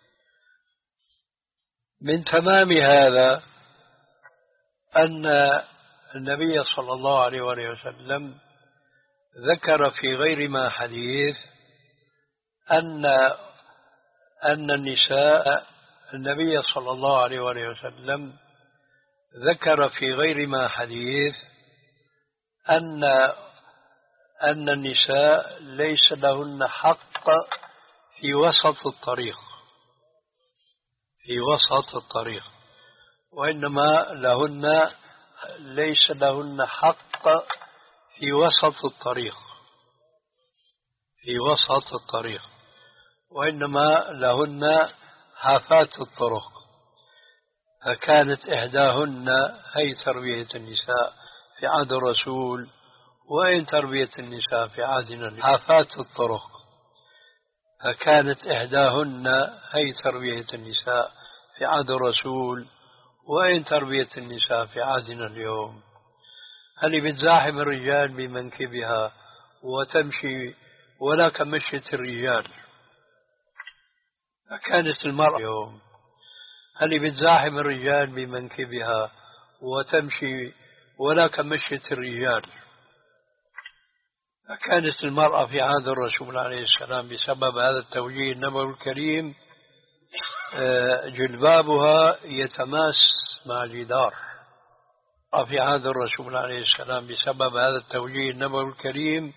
S2: من تمام هذا أن النبي صلى الله عليه وآله وسلم ذكر في غير ما حديث أن أن النساء النبي صلى الله عليه وآله وسلم ذكر في غير ما حديث أن أن النساء ليس لهن حق في وسط الطريق، في وسط الطريق، وإنما لهن ليس لهن حق في وسط الطريق، في وسط الطريق، وإنما لهن حافات الطرق. فكانت إحداهن هي تربية النساء في عهد الرسول، وإن تربية النساء في عهدنا حافات الطرق. فكانت إحداهن هي تربية النساء في عهد الرسول، وإن تربية النساء في عهدنا اليوم. هل بتزاحم الرجال بمنكبها وتمشي ولا كمشية الرجال؟ فكانت المرأة اليوم هل بتزاحم الرجال بمنكبها وتمشي ولا كمشية الرجال؟ فكانت المرأة في عهد الرسول عليه السلام بسبب هذا التوجيه النبوي الكريم جلبابها يتماس مع الجدار. في عهد الرسول عليه السلام بسبب هذا التوجيه النبوي الكريم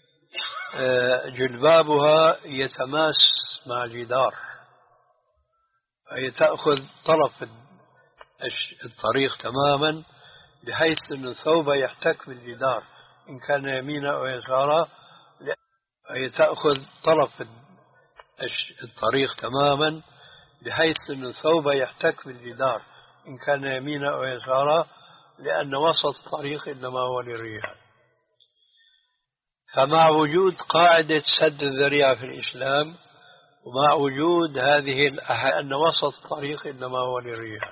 S2: جلبابها يتماس مع الجدار، فهي تأخذ طرف الطريق تماما بحيث أن الثوب يحتك بالجدار إن كان يمينا أو يسارا، فهي تأخذ طرف الطريق تماما بحيث أن الثوب يحتك بالجدار إن كان يمينا أو يسارا، لأن وسط الطريق إنما هو للرجال. فمع وجود قاعدة سد الذريعة في الإسلام ومع وجود هذه الأحاديث أن وسط الطريق إنما هو للرجال،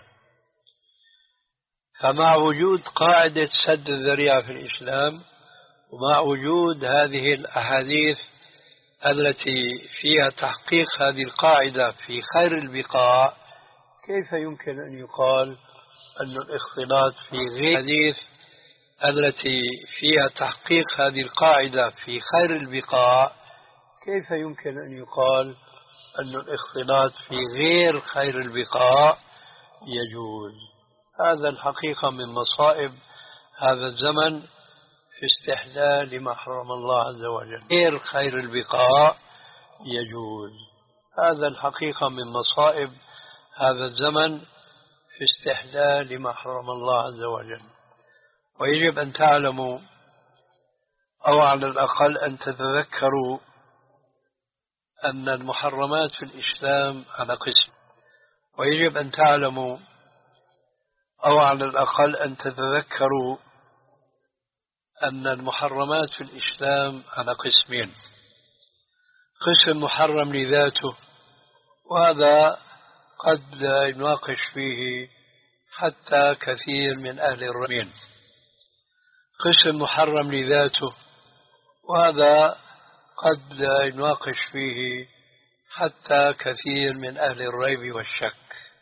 S2: فمع وجود قاعدة سد الذريعة في الإسلام ومع وجود هذه الأحاديث التي فيها تحقيق هذه القاعدة في خير البقاع، كيف يمكن أن يقال أن الاختلاط في غير الحديث التي فيها تحقيق هذه القاعدة في خير البقاع، كيف يمكن أن يقال أن الاختلاط في غير خير البقاع يجوز؟ هذا الحقيقة من مصائب هذا الزمن في استحلال ما حرم الله عز وجل. غير خير البقاع يجوز. هذا الحقيقة من مصائب هذا الزمن في استحلال ما حرم الله عز وجل. ويجب أن تعلموا أو على الأقل أن تتذكروا أن المحرمات في الإسلام على قسم. ويجب أن تعلموا أو على الأقل أن تتذكروا أن المحرمات في الإسلام على قسمين: قسم محرم لذاته، وهذا قد يناقش فيه حتى كثير من أهل الرمين. قسم محرم لذاته، وهذا قد يناقش فيه حتى كثير من أهل الريب والشك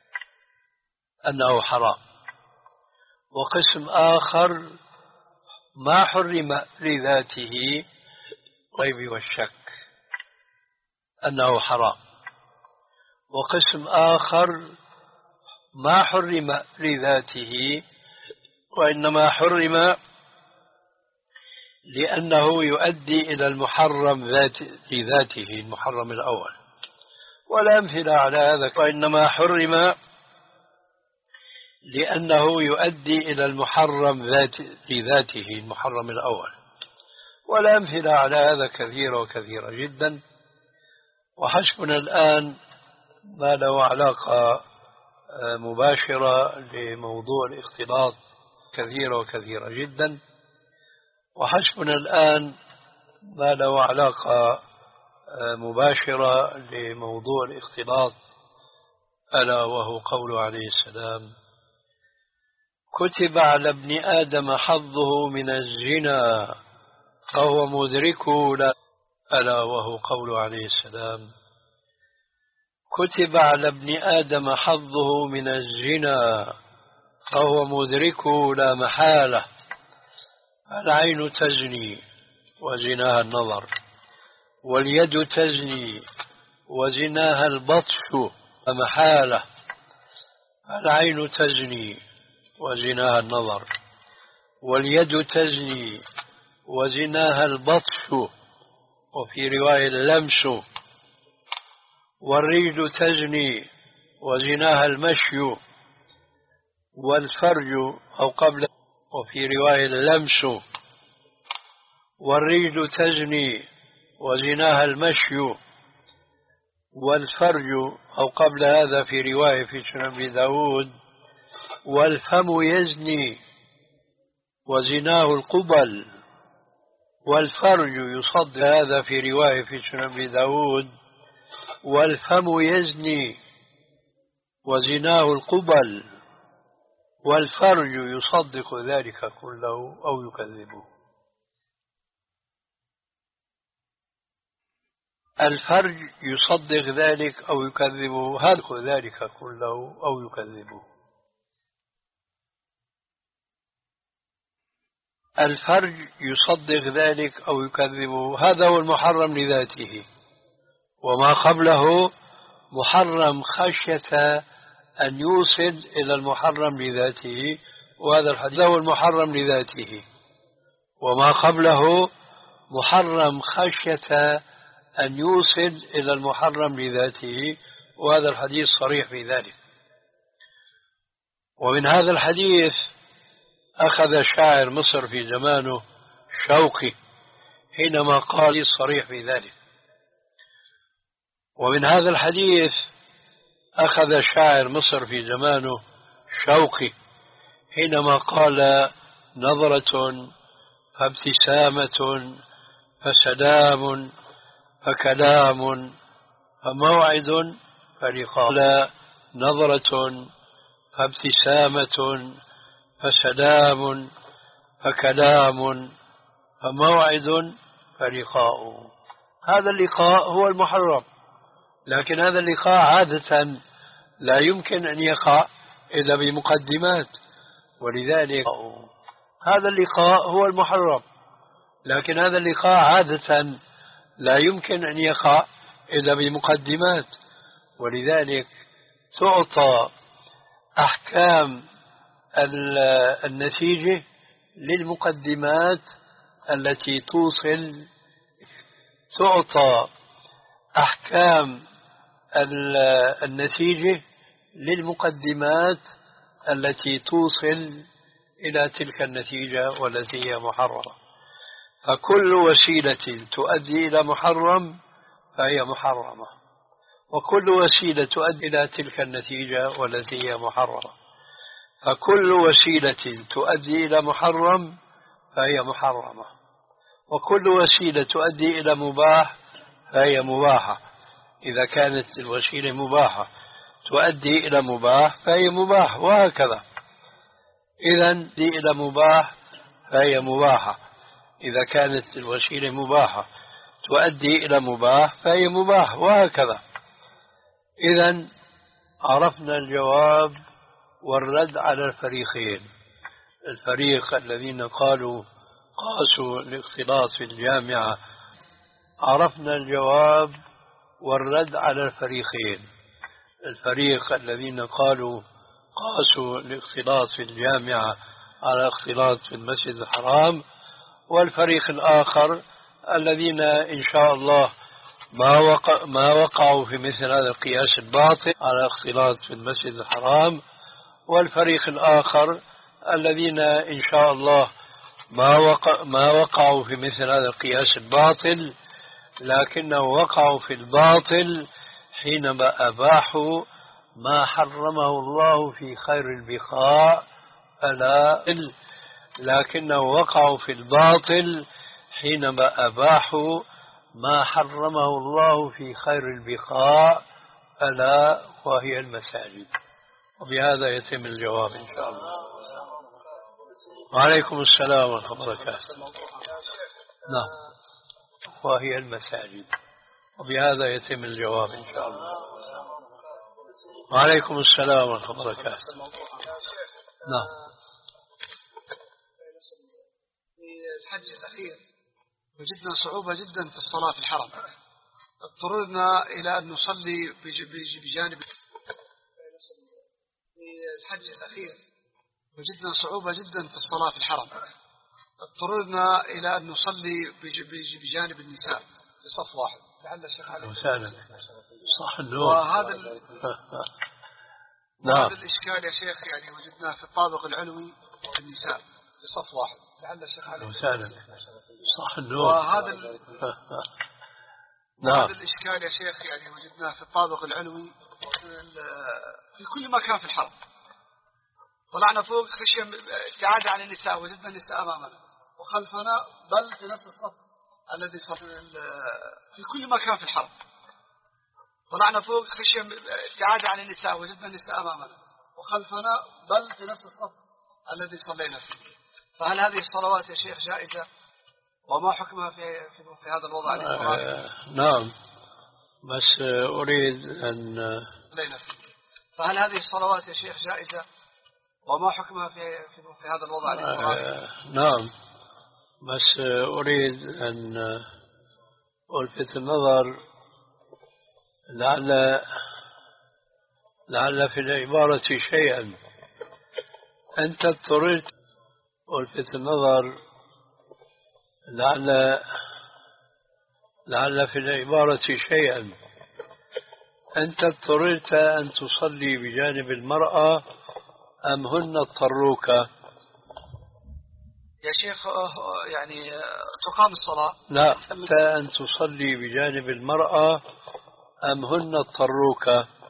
S2: أنه حرام. وقسم آخر ما حرم لذاته الريب والشك أنه حرام. وقسم آخر ما حرم لذاته وإنما حرم لأنه يؤدي إلى المحرم ذات لذاته، المحرم الأول. والأمثلة على هذا: وإنما حرم لأنه يؤدي إلى المحرم ذات لذاته، المحرم الأول. والأمثلة على هذا كثيرة وكثيرة جدا، وحسبنا الآن ما له علاقة مباشرة لموضوع الاختلاط كثيرة وكثيرة جدا، وحسبنا الآن ما له علاقة مباشرة لموضوع الاختلاط، ألا وهو قوله عليه السلام: كتب على ابن آدم حظه من الزنا فهو مدركه لا، ألا وهو قوله عليه السلام: كتب على ابن آدم حظه من الزنا فهو مدركه لا محالة. العين تزني وزناها النظر، واليد تزني وزناها البطش لا محالة. العين تزني وزناها النظر، واليد تزني وزناها البطش، وفي رواية اللمس، والرجل تزني وزناها المشي، والفرج أو قبل، وفي رواية اللمس، والرجل تزني وزناها المشي، والفرج أو قبل هذا في رواية في سنن أبي داود: والفم يزني وزناه القبل. والفرج يصدق هذا في رواية في سنن أبي داود: والفم يزني وزناه القبل. والفرج يصدق ذلك كله أو يكذبه. الفرج يصدق ذلك أو يكذبه، هذا ذلك كله أو يكذبه. الفرج يصدق ذلك أو يكذبه، هذا هو المحرم لذاته، وما قبله محرم خشية أن يوصل إلى المحرم لذاته، وهذا الحديث هو المحرم لذاته، وما قبله محرم خشية أن يوصل إلى المحرم لذاته، وهذا الحديث صريح في ذلك. ومن هذا الحديث أخذ شاعر مصر في زمانه شوقي حينما قال صريح في ذلك. ومن هذا الحديث أخذ شاعر مصر في زمانه شوقي حينما قال: نظرة فابتسامة فسلام فكلام فموعد فلقاء. نظرة فابتسامة فسلام فكلام فموعد فلقاء. هذا اللقاء هو المحرم، لكن هذا اللقاء عادة لا يمكن أن يقع إلا بمقدمات، ولذلك هذا اللقاء هو المحرم، لكن هذا اللقاء عادة لا يمكن أن يقع إلا بمقدمات، ولذلك تعطى أحكام النتيجة للمقدمات التي توصل تعطى أحكام النتيجة للمقدمات التي توصل إلى تلك النتيجة والتي هي محرمة. فكل وسيلة تؤدي إلى محرم فهي محرمة، وكل وسيلة تؤدي إلى تلك النتيجة والتي هي محرمة. فكل وسيلة تؤدي إلى محرم فهي محرمة، وكل وسيلة تؤدي إلى مباح فهي مباحة. إذا كانت الوسيلة مباحة تؤدي إلى مباح فهي مباح، وهكذا. إذن دي إلى مباح فهي مباحة. إذا كانت الوسيلة مباحة تؤدي إلى مباح فهي مباح، وهكذا. إذن عرفنا الجواب والرد على الفريقين. الفريق الذين قالوا قاسوا الاختلاط في الجامعة، عرفنا الجواب والرد على الفريقين. الفريق الذين قالوا قاسوا الاختلاط في الجامعة على اختلاط في المسجد الحرام، والفريق الآخر الذين إن شاء الله ما وقع ما وقعوا في مثل هذا القياس الباطل على اختلاط في المسجد الحرام، والفريق الآخر الذين إن شاء الله ما وقع ما وقعوا في مثل هذا القياس الباطل، لكنه وقعوا في الباطل حينما أباحوا ما حرمه الله في خير البقاء، فلا لكنه وقعوا في الباطل حينما أباحوا ما حرمه الله في خير البقاء، ألا وهي المساجد. وبهذا يتم الجواب إن شاء الله. وعليكم السلام ورحمة الله وبركاته. نعم، وهي المساجد. وبهذا يتم الجواب إن شاء الله. وعليكم السلام ورحمة الله وبركاته. نعم.
S3: في الحج الأخير وجدنا صعوبة جدا في الصلاة في الحرم، اضطررنا إلى أن نصلي بجانب. في الحج الأخير وجدنا صعوبة جدا في الصلاة في الحرم، اضطررنا إلى أن نصلي بجانب النساء في صف واحد. لعل الشيخ علي
S2: صح النور.
S3: وهذا ال...
S2: نعم.
S3: هذا الإشكال يا شيخ يعني وجدناه في الطابق العلوي النساء في صف واحد. لعل الشيخ علي
S2: صح النور.
S3: وهذا ال...
S2: نعم.
S3: هذا الإشكال يا شيخ يعني وجدناه في الطابق العلوي في كل مكان في الحرم. طلعنا فوق خشية ابتعاد عن النساء، وجدنا النساء أمامنا وخلفنا، بل في نفس الصف الذي صف في كل مكان في الحرم. طلعنا فوق خشية ابتعاد عن النساء، وجدنا النساء أمامنا وخلفنا، بل في نفس الصف الذي صلينا فيه. فهل هذه الصلوات يا شيخ جائزة؟ وما حكمها في في, في هذا الوضع الإضطراري؟
S2: آه نعم، بس أريد أن
S3: صلينا فيه. فهل هذه الصلوات يا شيخ جائزة؟ وما حكمها في في, في هذا الوضع الإضطراري؟
S2: آه نعم، بس أريد أن ألفت النظر لعل لعل في العبارة شيئا. أنت اضطررت، ألفت النظر لعل لعل في العبارة شيئا. أنت اضطررت أن تصلي بجانب المرأة أم هن اضطروك؟
S3: يا شيخ يعني تقام الصلاة.
S2: لا، أنت أن تصلي بجانب المرأة أم هن اضطروك؟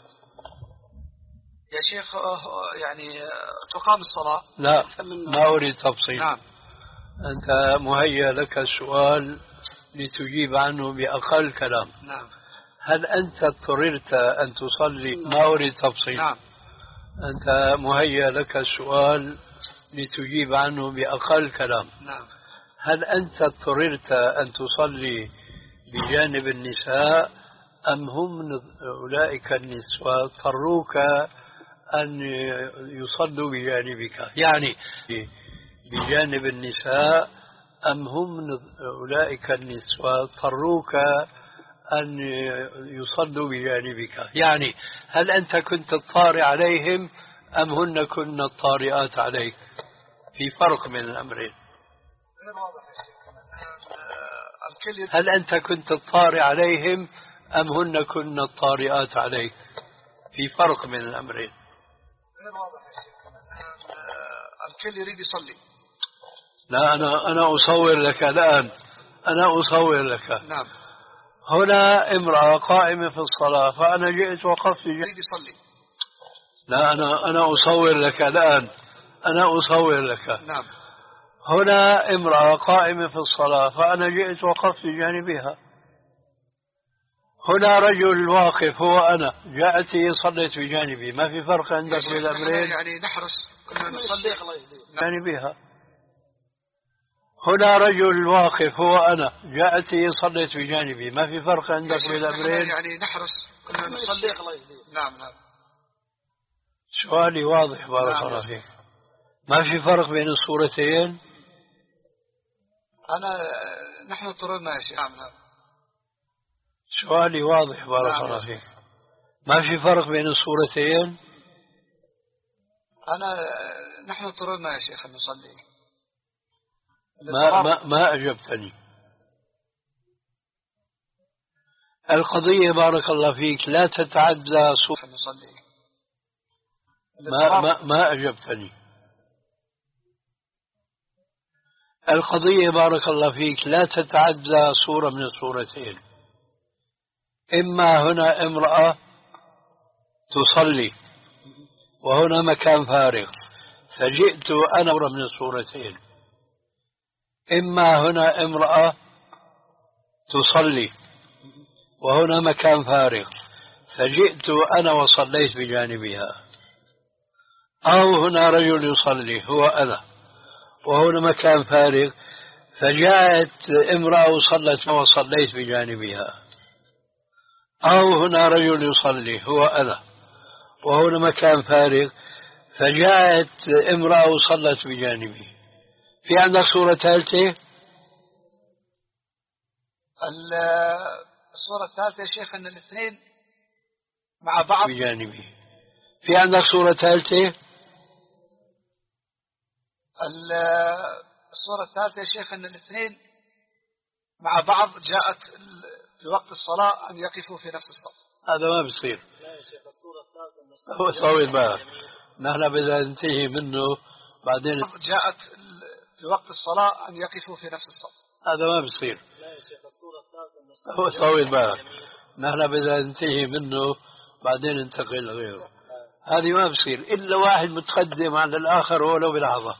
S3: يا شيخ يعني تقام الصلاة.
S2: لا، ما أريد تفصيل.
S3: نعم.
S2: أنت مهيأ لك السؤال لتجيب عنه بأقل كلام.
S3: نعم.
S2: هل أنت اضطررت أن تصلي؟ ما أريد تفصيل.
S3: نعم.
S2: أنت مهيأ لك السؤال لتجيب عنه بأقل كلام.
S3: نعم.
S2: هل أنت اضطررت أن تصلي بجانب النساء أم هم أولئك النساء اضطروك أن يصلوا بجانبك؟ يعني بجانب النساء أم هم أولئك النساء اضطروك أن يصلوا بجانبك؟ يعني هل أنت كنت الطارئ عليهم أم هن كن الطارئات عليك؟ في فرق من الأمرين. هل أنت كنت الطارئ عليهم أم هن كن الطارئات عليك؟ في فرق من الأمرين.
S3: اللي يريد يصلي.
S2: لا أنا أنا أصور لك الآن، أنا أصور لك.
S3: نعم.
S2: هنا امرأة قائمة في الصلاة فأنا جئت وقفت
S3: يريد يصلي.
S2: لا أنا أنا أصور لك الآن، أنا أصور لك.
S3: نعم.
S2: هنا امرأة قائمة في الصلاة فأنا جئت وقفت جانبها. هنا رجل واقف هو أنا، جاءت صليت بجانبي، ما في فرق عندك بين الأمرين؟
S3: يعني نحرص كنا نصلي
S2: جانبها. هنا رجل واقف هو أنا، جاءت صليت بجانبي، ما في فرق عندك بين الأمرين؟
S3: يعني نحرص كنا نصلي. نعم نعم.
S2: سؤالي واضح بارك
S3: نعم.
S2: الله فيك. ما في فرق بين الصورتين؟
S3: أنا نحن اضطررنا يا شيخ. نعم نعم.
S2: سؤالي واضح بارك
S3: نعم.
S2: الله فيك. ما في فرق بين الصورتين؟
S3: أنا نحن اضطررنا يا شيخ أن نصلي.
S2: ما ما ما أجبتني. القضية بارك الله فيك لا تتعدى صورة.
S3: نصلي.
S2: ما ما ما أجبتني. القضية بارك الله فيك لا تتعدى صورة من الصورتين. إما هنا امرأة تصلي وهنا مكان فارغ فجئت أنا من الصورتين، إما هنا امرأة تصلي وهنا مكان فارغ فجئت أنا وصليت بجانبها، أو هنا رجل يصلي هو أنا وهنا مكان فارغ فجاءت امرأة وصلت وصليت بجانبها، أو هنا رجل يصلي هو أنا وهنا مكان فارغ فجاءت امرأة وصلت بجانبي. في عندك صورة ثالثة؟
S3: الصورة الثالثة يا شيخ أن الاثنين مع بعض
S2: بجانبي. في عندك صورة ثالثة؟
S3: الصورة الثالثة يا شيخ أن الاثنين مع بعض جاءت في وقت الصلاة أن يقفوا في نفس الصف.
S2: هذا ما بصير.
S3: لا يا شيخ الصورة الثالثة
S2: هو طويل بقى، نحن بدنا ننتهي منه بعدين.
S3: جاءت في وقت الصلاة أن يقفوا في نفس الصف.
S2: هذا ما بصير.
S3: لا يا شيخ الصورة الثالثة
S2: هو طويل بقى، نحن بدنا ننتهي منه بعدين ننتقل لغيره. هذه ما بصير إلا واحد متقدم على الآخر ولو بلحظة،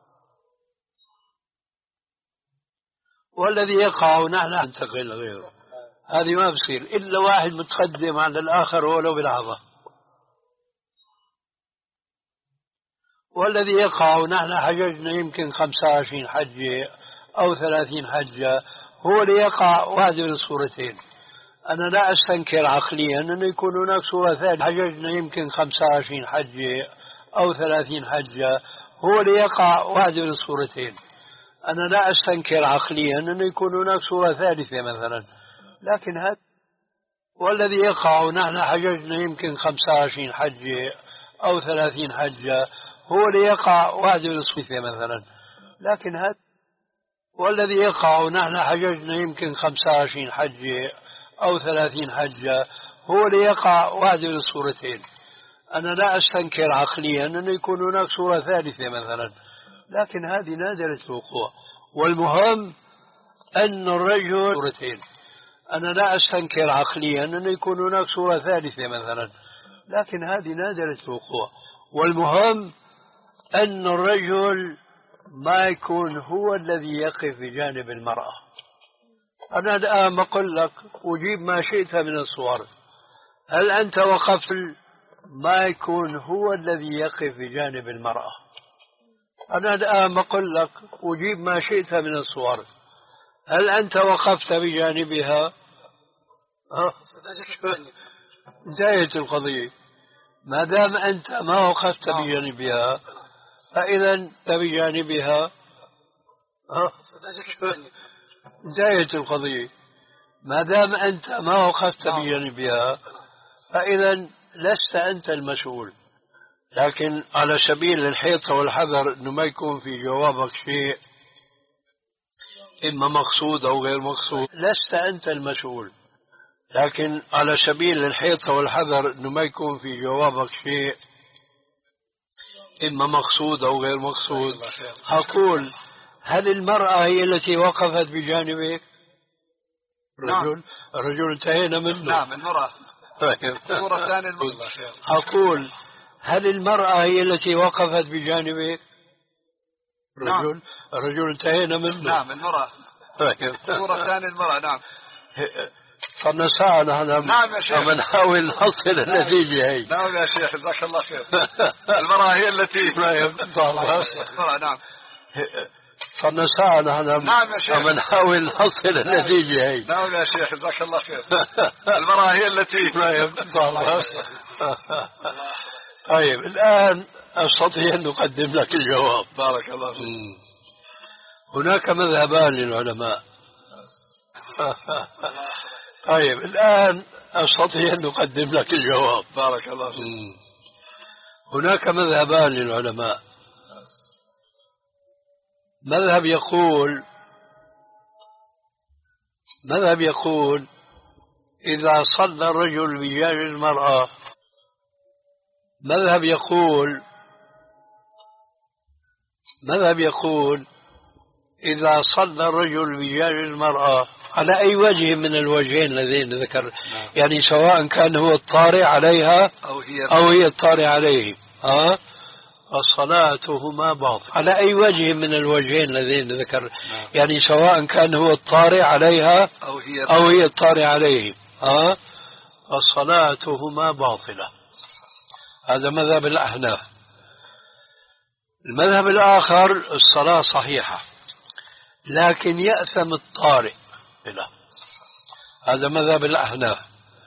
S2: والذي يقع نحن ننتقل لغيره. هذه ما بصير إلا واحد متقدم على الآخر ولو بلحظة، والذي يقع نحن حججنا يمكن خمسة وعشرين حجة أو ثلاثين حجة، هو اللي يقع واحد من الصورتين. أنا لا أستنكر عقليا أنه يكون هناك صورة ثانية، حججنا يمكن خمسة وعشرين حجة أو ثلاثين حجة، هو اللي يقع واحد من الصورتين. أنا لا أستنكر عقليا أنه يكون هناك صورة ثالثة مثلا، لكن هذا والذي يقع نحن حججنا يمكن خمسة وعشرين حجة أو ثلاثين حجة، هو اللي يقع واحد من الصورتين مثلا، لكن هذا والذي يقع نحن حججنا يمكن خمسة وعشرين حجة أو ثلاثين حجة، هو اللي يقع واحد من الصورتين. أنا لا أستنكر عقليا أنه يكون هناك صورة ثالثة مثلا، لكن هذه نادرة الوقوع. والمهم أن الرجل صورتين. أنا لا أستنكر عقليا أنه يكون هناك صورة ثالثة مثلا، لكن هذه نادرة الوقوع. والمهم أن الرجل ما يكون هو الذي يقف بجانب المرأة. أنا الآن بقول لك أجيب ما شئت من الصور، هل أنت وقفت ما يكون هو الذي يقف بجانب المرأة؟ أنا الآن بقول لك أجيب ما شئت من الصور، هل أنت وقفت بجانبها؟ انتهت القضية. ما دام أنت ما وقفت بجانبها فإذا أنت بجانبها انتهت القضية. ما دام أنت ما وقفت بجانبها فإذا لست أنت المسؤول. لكن على سبيل الحيطة والحذر أنه ما يكون في جوابك شيء إما مقصود أو غير مقصود، لست أنت المسؤول. لكن على سبيل الحيطة والحذر أنه ما يكون في جوابك شيء إما مقصود أو غير مقصود. أقول هل المرأة هي التي وقفت بجانبك؟ رجل الرجل انتهينا منه.
S3: نعم المرأة. صورة ثانية.
S2: أقول هل المرأة هي التي وقفت بجانبك؟ رجل الرجل انتهينا منه.
S3: نعم المرأة. صورة ثانية المرأة. نعم.
S2: صرنا ساعة نحن.
S3: نعم يا شيخ.
S2: نحاول نحصل النتيجة هي.
S3: نعم يا شيخ جزاك الله خير. المرأة هي التي. المرأة. نعم.
S2: صرنا ساعة نحن.
S3: نعم يا شيخ.
S2: نحاول نحصل النتيجة هي.
S3: نعم يا شيخ جزاك الله خير. المرأة هي التي.
S2: طيب الآن أستطيع أن أقدم لك الجواب.
S3: بارك الله فيك.
S2: هناك مذهبان للعلماء. طيب الآن أستطيع أن أقدم لك الجواب.
S3: بارك الله فيك.
S2: هناك مذهبان للعلماء. مذهب يقول مذهب يقول إذا صلى الرجل بجانب المرأة مذهب يقول مذهب يقول إذا صلى الرجل بجانب المرأة على أي وجه من الوجهين الذين ذكر، يعني سواء كان هو الطارئ عليها
S3: أو هي,
S2: أو هي الطارئ عليه، ها فصلاتهما باطلة على أي وجه من الوجهين الذين ذكر، يعني سواء كان هو الطارئ عليها
S3: أو هي,
S2: أو هي الطارئ عليه، ها فصلاتهما باطلة. هذا مذهب الأحناف. المذهب الآخر الصلاة صحيحة لكن يأثم الطارئ لا. هذا مذهب الأحناف.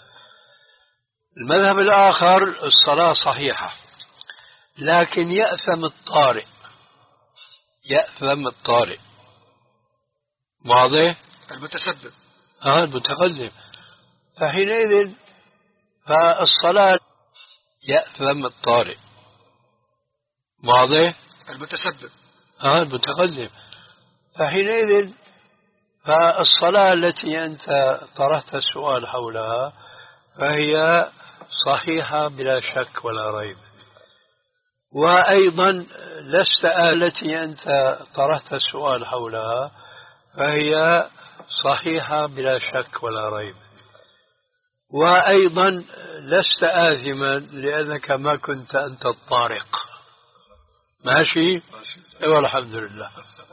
S2: المذهب الآخر الصلاة صحيحة لكن يأثم الطارئ يأثم الطارئ واضح؟
S3: المتسبب
S2: ها المتقدم. فحينئذ فالصلاة يأثم الطارئ واضح؟
S3: المتسبب
S2: ها المتقدم. فحينئذ فالصلاة التي أنت طرحت السؤال حولها فهي صحيحة بلا شك ولا ريب. وأيضا لست التي أنت طرحت السؤال حولها فهي صحيحة بلا شك ولا ريب. وأيضا لست آثما لأنك ما كنت أنت الطارق. ماشي؟ أيوة الحمد لله.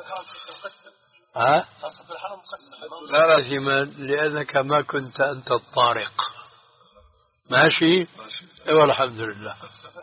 S2: ها؟ لا آثما لأنك ما كنت أنت الطارق. ماشي؟ أيوة الحمد لله.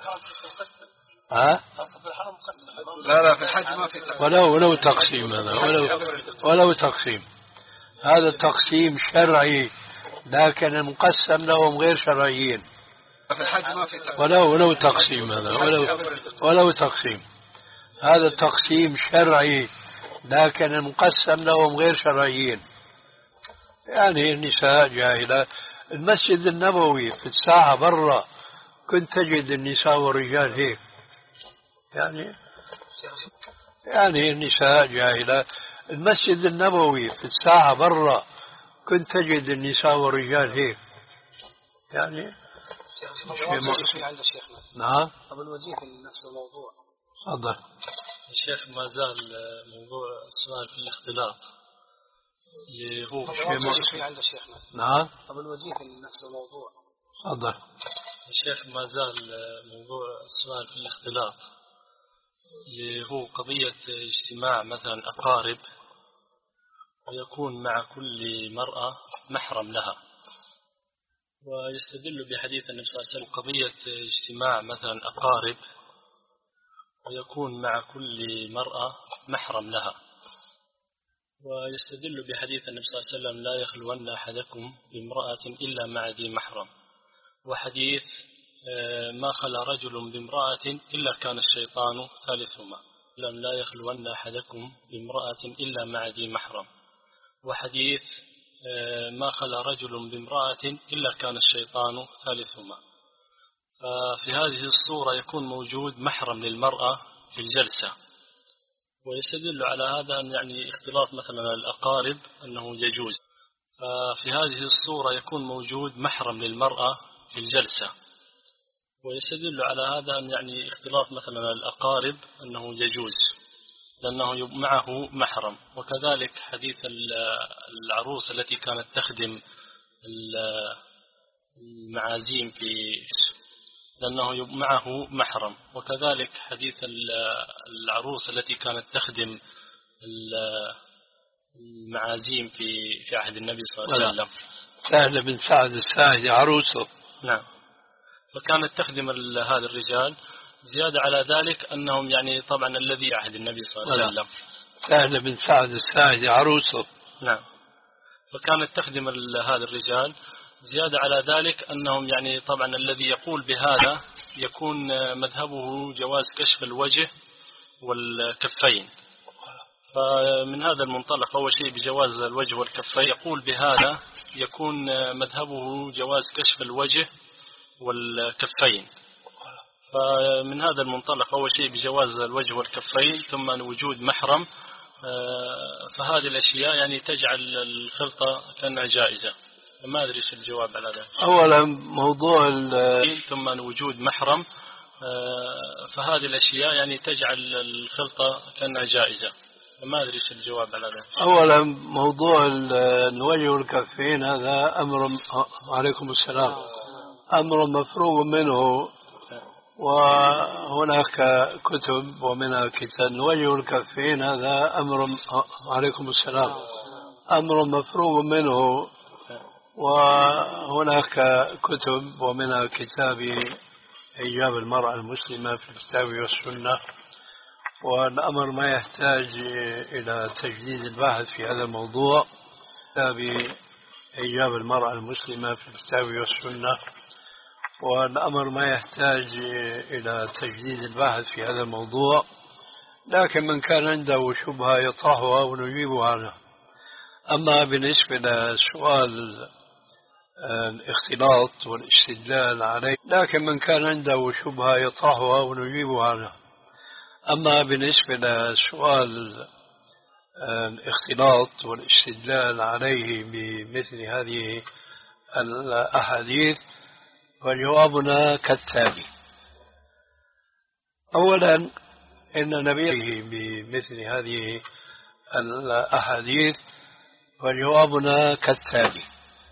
S2: ها؟
S3: لا لا في الحج ما في تقسيم.
S2: ولو ولو تقسيم هذا ولو ولو تقسيم. هذا التقسيم شرعي لكن المقسم لهم غير شرعيين.
S3: في الحج ما في تقسيم.
S2: ولو ولو تقسيم هذا ولو ولو تقسيم. هذا التقسيم شرعي لكن المقسم لهم غير شرعيين. يعني النساء جاهلة. المسجد النبوي في الساعة برا كنت تجد النساء والرجال هيك. يعني يعني النساء جاهلة. المسجد النبوي في الساعة برا كنت تجد النساء والرجال هيك. يعني
S4: شيء عند شيخنا.
S2: نعم.
S4: قبل وجيه نفس الموضوع.
S2: تفضل.
S4: الشيخ ما زال موضوع السؤال في الاختلاط. هو شيء عند شيخنا.
S2: نعم.
S4: قبل وجيه نفس الموضوع.
S2: تفضل.
S4: الشيخ ما زال موضوع السؤال في الاختلاط. هو قضية اجتماع مثلا أقارب ويكون مع كل مرأة محرم لها، ويستدل بحديث النبي صلى الله عليه وسلم قضية اجتماع مثلا أقارب ويكون مع كل مرأة محرم لها، ويستدل بحديث النبي صلى الله عليه وسلم لا يخلون أحدكم بامرأة إلا مع ذي محرم، وحديث ما خلا رجل بامرأة إلا كان الشيطان ثالثهما، لم لا يخلون أحدكم بامرأة إلا مع ذي محرم، وحديث ما خلا رجل بامرأة إلا كان الشيطان ثالثهما. ففي هذه الصورة يكون موجود محرم للمرأة في الجلسة، ويستدل على هذا أن يعني اختلاط مثلا الأقارب أنه يجوز. ففي هذه الصورة يكون موجود محرم للمرأة في الجلسة، ويستدل على هذا أن يعني اختلاط مثلا الأقارب أنه يجوز لأنه معه محرم، وكذلك حديث العروس التي كانت تخدم المعازيم في لأنه معه محرم، وكذلك حديث العروس التي كانت تخدم المعازيم في في عهد النبي صلى الله عليه وسلم.
S2: سهل بن سعد الساعدي عروسه.
S4: نعم. فكانت تخدم هذا الرجال، زيادة على ذلك أنهم يعني طبعا الذي عهد النبي صلى الله عليه وسلم.
S2: سهل بن سعد الساعدي عروسه.
S4: نعم. فكانت تخدم هذا الرجال، زيادة على ذلك أنهم يعني طبعا الذي يقول بهذا يكون مذهبه جواز كشف الوجه والكفين. فمن هذا المنطلق أول شيء بجواز الوجه والكفين، يقول بهذا يكون مذهبه جواز كشف الوجه والكفين. فمن هذا المنطلق أول شيء بجواز الوجه والكفين، ثم وجود محرم، فهذه الأشياء يعني تجعل الخلطة كأنها جائزة. ما أدري ايش الجواب على ذلك.
S2: أولا موضوع
S4: ثم وجود محرم، فهذه الأشياء يعني تجعل الخلطة كأنها جائزة. ما أدري ايش الجواب على ذلك.
S2: أولا موضوع الوجه والكفين هذا أمر، وعليكم السلام، أمر مفروغ منه، وهناك كتب ومنها كتاب الوجه والكفين هذا أمر، وعليكم السلام، أمر مفروغ منه، وهناك كتب ومنها كتاب إيجاب المرأة المسلمة في الكتاب والسنة، والأمر ما يحتاج إلى تجديد البحث في هذا الموضوع. كتاب إيجاب المرأة المسلمة في الكتاب والسنة، والأمر ما يحتاج إلى تجديد البحث في هذا الموضوع، لكن من كان عنده شبهة يطرحها ونجيب عنها. أما بالنسبة لسؤال الاختلاط والاستدلال عليه، لكن من كان عنده شبهة يطرحها ونجيب عنها. أما بالنسبة لسؤال الاختلاط والاستدلال عليه بمثل هذه الأحاديث، فجوابنا كالتالي. أولا إن نبيه بمثل هذه الأحاديث، فجوابنا كالتالي.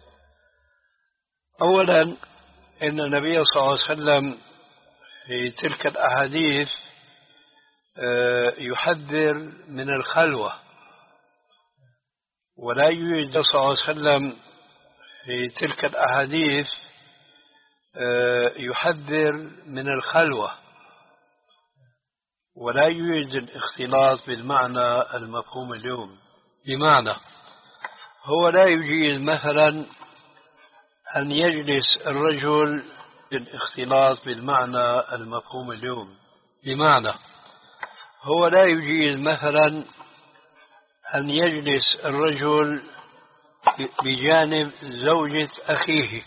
S2: أولا إن النبي صلى الله عليه وسلم في تلك الأحاديث يحذر من الخلوة، ولا يوجد صلى الله عليه وسلم في تلك الأحاديث يحذر من الخلوة، ولا يوجد الاختلاط بالمعنى المفهوم اليوم. بمعنى هو لا يجيز مثلا أن يجلس الرجل بالاختلاط بالمعنى المفهوم اليوم. بمعنى هو لا يجيز مثلا أن يجلس الرجل بجانب زوجة أخيه.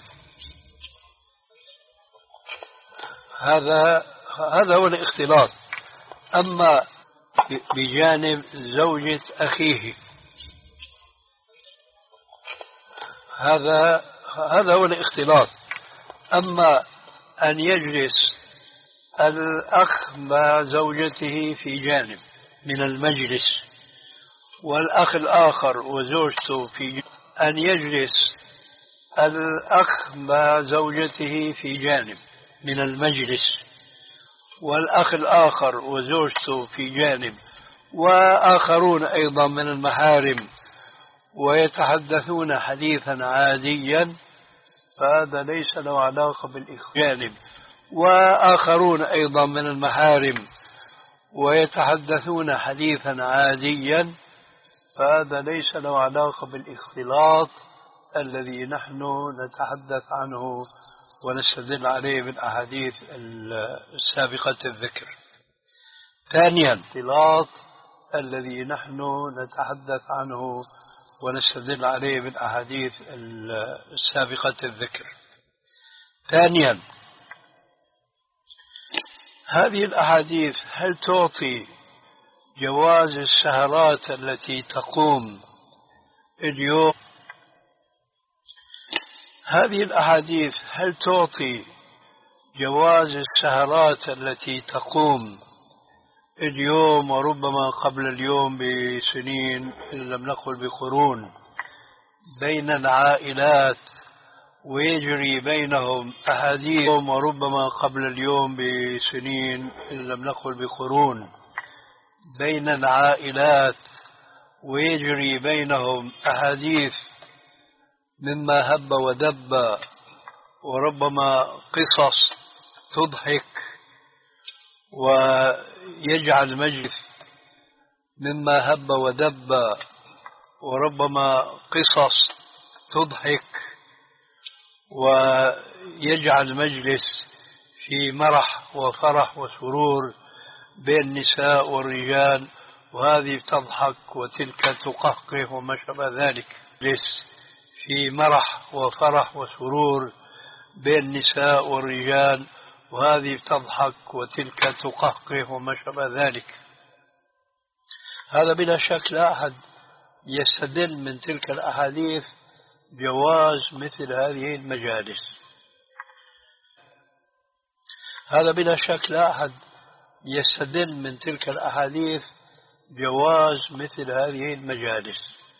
S2: هذا هذا هو الاختلاط. أما بجانب زوجة أخيه، هذا هذا هو الاختلاط. أما أن يجلس الأخ مع زوجته في جانب من المجلس، والأخ الآخر وزوجته في جانب، أن يجلس الأخ مع زوجته في جانب من المجلس، والأخ الآخر وزوجته في جانب، وآخرون أيضا من المحارم، ويتحدثون حديثا عاديا، فهذا ليس له علاقة بالإخوان. وآخرون أيضا من المحارم ويتحدثون حديثا عاديا، فهذا ليس له علاقة بالاختلاط الذي نحن نتحدث عنه ونستدل عليه بالأحاديث السابقة الذكر. ثانيا، الاختلاط الذي نحن نتحدث عنه ونستدل عليه بالأحاديث السابقة الذكر. ثانيا، هذه الأحاديث هل تعطي جواز السهرات التي تقوم اليوم؟ هذه الأحاديث هل تعطي جواز السهرات التي تقوم اليوم وربما قبل اليوم بسنين إن لم نقل بقرون بين العائلات، ويجري بينهم أحاديث وربما قبل اليوم بسنين إن لم نقل بقرون بين العائلات، ويجري بينهم أحاديث مما هب ودب، وربما قصص تضحك ويجعل مجلس مما هب ودب، وربما قصص تضحك ويجعل مجلس في مرح وفرح وسرور بين النساء والرجال، وهذه تضحك وتلك تقهقه وما شابه ذلك، جلس في مرح وفرح وسرور بين النساء والرجال، وهذه تضحك وتلك تقهقه وما شابه ذلك. هذا بلا شك لا أحد يستدل من تلك الأحاديث جواز مثل هذه المجالس. هذا بلا شك لا أحد يستدل من تلك الأحاديث جواز مثل هذه المجالس.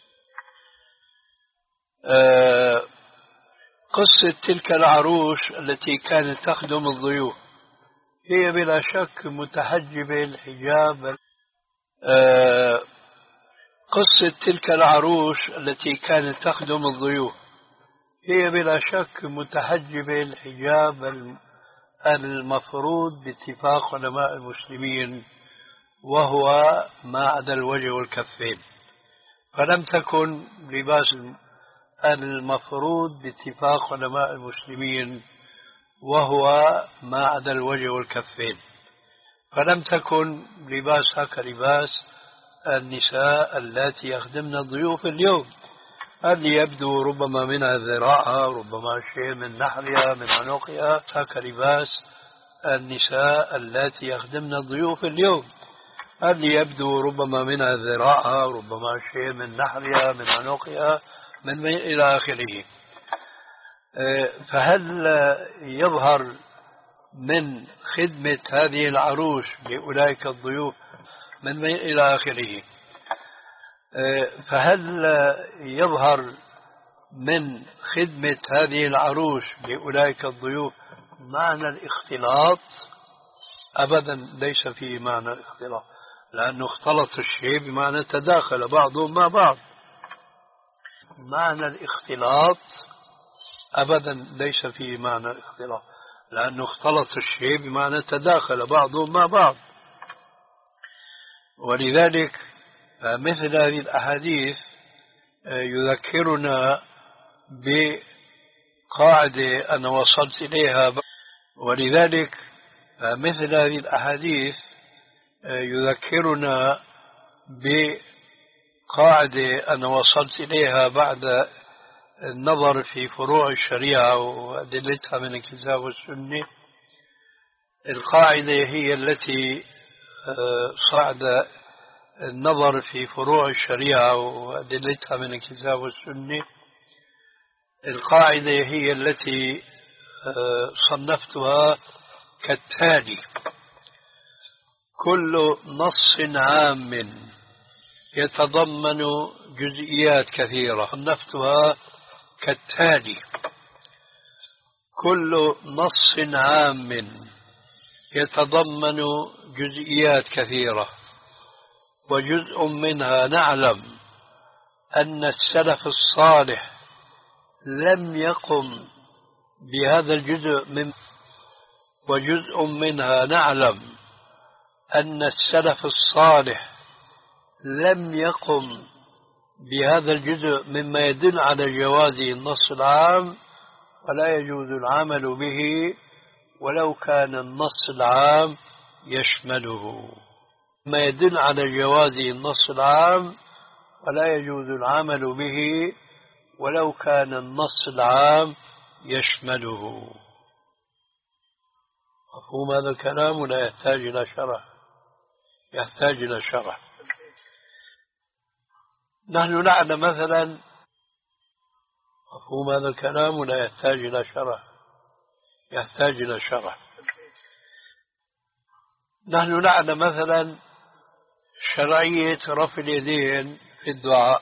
S2: أه قصة تلك العروش التي كانت تخدم الضيوف هي بلا شك متحجبة الحجاب. أه قصة تلك العروش التي كانت تخدم الضيوف هي بلا شك متحجبة الحجاب المفروض باتفاق علماء المسلمين، وهو ما عدا الوجه والكفين، فلم تكن لباس المفروض باتفاق علماء المسلمين وهو ما عدا الوجه والكفين، فلم تكن لباسها كلباس النساء اللاتي يخدمن الضيوف اليوم، اللي يبدو ربما منها ذراعها، ربما شيء من نحرها من عنقها، كلباس النساء اللاتي يخدمن الضيوف اليوم، اللي يبدو ربما منها ذراعها، ربما شيء من نحرها من عنقها من إلى آخره. فهل يظهر من خدمة هذه العروش لأولئك الضيوف من إلى آخره فهل يظهر من خدمة هذه العروش لأولئك الضيوف معنى الاختلاط؟ أبدا ليس فيه معنى الاختلاط، لأنه اختلط الشيء بمعنى تداخل بعضهم مع بعض. معنى الاختلاط أبدا ليس فيه معنى الاختلاط، لأنه اختلط الشيء بمعنى تداخل بعضهم مع بعض. ولذلك مثل هذه الأحاديث يذكرنا بقاعدة أنا وصلت إليها ولذلك مثل هذه الأحاديث يذكرنا بقاعدة أنا وصلت إليها بعد النظر في فروع الشريعة وأدلتها من الكتاب والسنة. القاعدة هي التي صعد النظر في فروع الشريعة وأدلتها من الكتاب والسنة. القاعدة هي التي صنفتها كالتالي: كل نص عام يتضمن جزئيات كثيرة. صنفتها كالتالي: كل نص عام يتضمن جزئيات كثيرة، وجزء منها نعلم أن السلف الصالح لم يقم بهذا الجزء من وجزء منها نعلم أن السلف الصالح لم يقم بهذا الجزء مما يدل على جواز النص العام، ولا يجوز العمل به ولو كان النص العام يشمله. ما يدل على جواز النص العام ولا يجوز العمل به ولو كان النص العام يشمله. مفهوم هذا الكلام ولا يحتاج إلى شرح؟ يحتاج إلى شرح. نحن نعلم مثلا، مفهوم هذا الكلام ولا يحتاج إلى شرح؟ يحتاج إلى شرح. نحن نعلم مثلا شرعية رفع اليدين في الدعاء،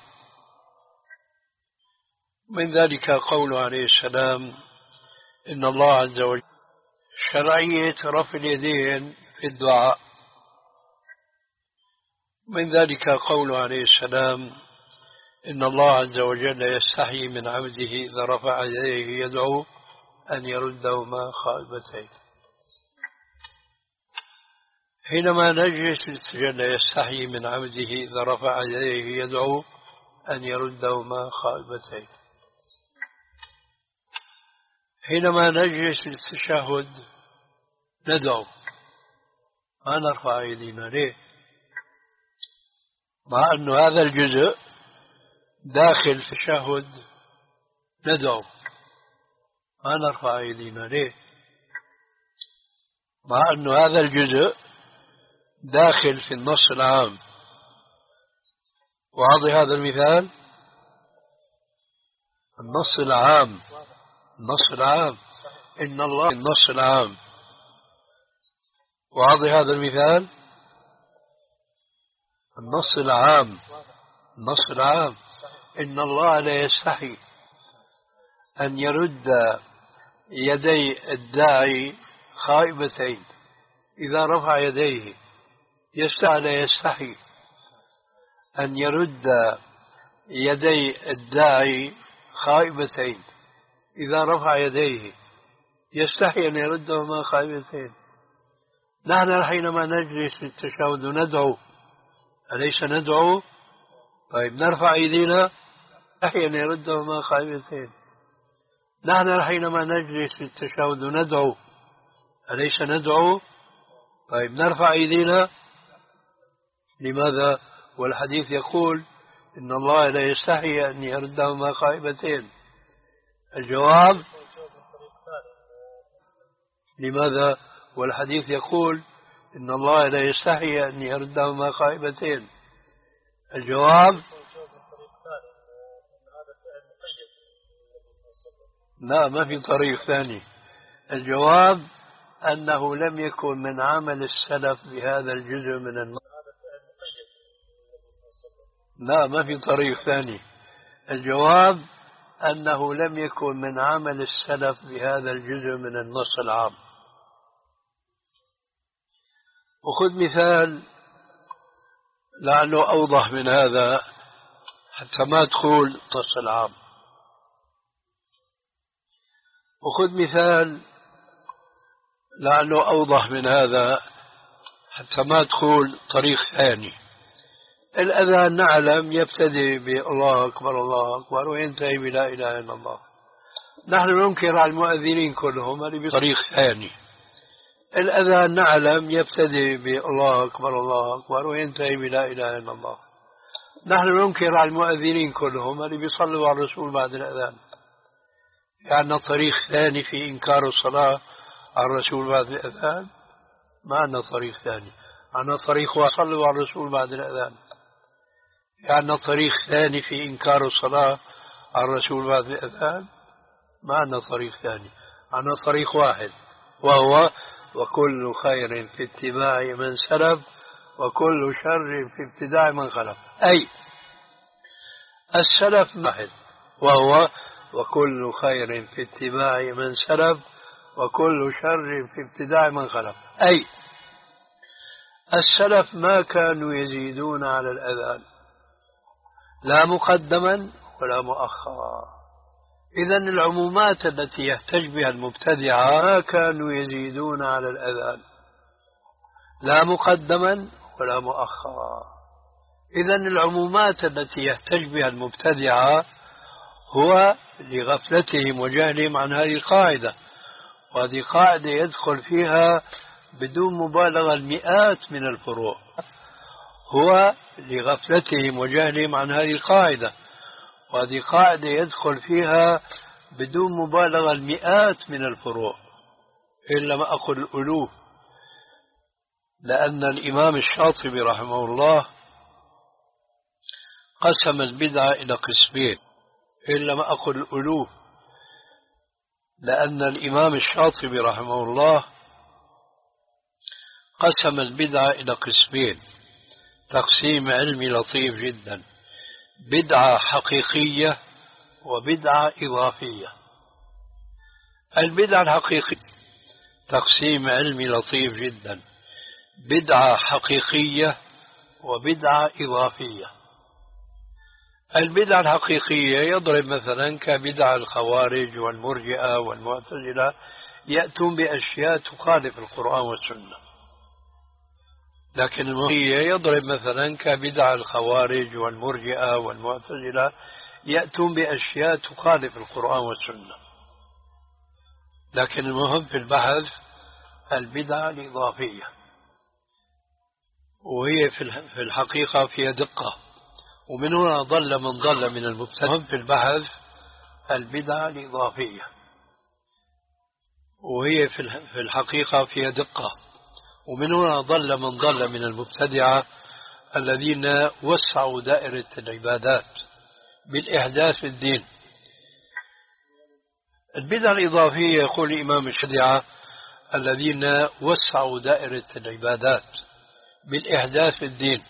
S2: من ذلك قوله عليه السلام إن الله عز وجل، شرعية رفع اليدين في الدعاء، من ذلك قوله عليه السلام إن الله عز وجل يستحي من عبده إذا رفع يديه يدعو أن يردهما خائبتين. حينما نجلس للسجود يستحي من عبده إذا رفع يديه يدعو أن يردهما خائبتين. حينما نجلس للتشهد ندعو، ما نرفع أيدينا. ليه؟ مع أن هذا الجزء داخل في التشهد ندعو، ما نرفع أيدينا. ليه؟ مع أن هذا الجزء داخل في النص العام. واضح هذا المثال؟ النص العام، النص العام إن الله، النص العام. واضح هذا المثال؟ النص العام، النص العام إن الله لا يستحي أن يرد يدي الداعي خائبتين إذا رفع يديه. يستحي لا يستحي أن يرد يدي الداعي خائبتين إذا رفع يديه. يستحي أن يردهما خائبتين. نحن حينما نجلس للتشهد ندعو، أليس ندعو؟ طيب نرفع أيدينا، يستحي أن يردهما خائبتين. نحن حينما نجلس للتشهد ندعو، أليس ندعو؟ طيب نرفع أيدينا. لماذا؟ والحديث يقول إن الله لا يستحي أن يردهما خائبتين. الجواب لماذا؟ والحديث يقول إن الله لا يستحي أن يردهما خائبتين. الجواب لا، ما في طريق ثاني. الجواب أنه لم يكن من عمل السلف بهذا الجزء من النص. لا، ما في طريق ثاني. الجواب أنه لم يكن من عمل السلف بهذا الجزء من النص العام. وخذ مثال لعله أوضح من هذا حتى ما تقول النص العام. وخذ مثال لعله أوضح من هذا حتى ما تقول طريق ثاني. الأذان نعلم يبتدي بالله أكبر الله أكبر وينتهي بلا إله إلا الله. نحن ننكر على المؤذنين كلهم هذه بطريق ثاني. الأذان نعلم يبتدي بالله أكبر الله أكبر وينتهي بلا إله إلا الله. نحن ننكر على المؤذنين كلهم هذه بيصلوا على الرسول بعد الأذان. يعني طريق ثاني في إنكار الصلاة على الرسول بعد الأذان؟ ما عندنا طريق ثاني، عندنا طريق وصلوا على الرسول بعد الأذان. يعني طريق ثاني في إنكار الصلاة على الرسول بعد الأذان؟ ما عندنا طريق ثاني، عندنا طريق واحد، وهو وكل خير في اتباع من سلف وكل شر في ابتداع من خلف. أي السلف واحد، وهو وكل خير في اتباع من سلف وكل شر في ابتداع من خلف. أي السلف ما كانوا يزيدون على الأذان لا مقدما ولا مؤخرا. إذن العمومات التي يحتج بها المبتدعة ما كانوا يزيدون على الأذان لا مقدما ولا مؤخرا. إذن العمومات التي يحتج بها المبتدعة هو لغفلتهم وجهلهم عن هذه القاعدة، وهذه قاعدة يدخل فيها بدون مبالغة المئات من الفروع. هو لغفلتهم وجهلهم عن هذه القاعدة، وهذه قاعدة يدخل فيها بدون مبالغة المئات من الفروع، إلا ما أقول الألوف، لأن الإمام الشاطبي رحمه الله قسم البدعة إلى قسمين، إلا ما أقول الألوف، لأن الإمام الشاطبي رحمه الله قسم البدعة إلى قسمين تقسيم علمي لطيف جدا: بدعة حقيقية وبدعة إضافية. البدعة الحقيقية تقسيم علمي لطيف جدا: بدعة حقيقية وبدعة إضافية. البدعة الحقيقية يضرب مثلا كبدع الخوارج والمرجئة والمعتزلة، يأتون بأشياء تخالف القرآن والسنة. لكن المرجئة يضرب مثلا كبدع الخوارج والمرجئة والمعتزلة، يأتون بأشياء تخالف القرآن والسنة. لكن المهم في البحث البدعة الإضافية، وهي في الحقيقة فيها دقة، ومن هنا ضل من ضل من المبتدع. في البحث البدعة الإضافية، وهي في الحقيقة فيها دقة، ومن هنا ضل من ضل من المبتدعة الذين وسعوا دائرة العبادات بالإحداث في الدين. البدعة الإضافية يقول الإمام الشافعي الذين وسعوا دائرة العبادات بالإحداث في الدين.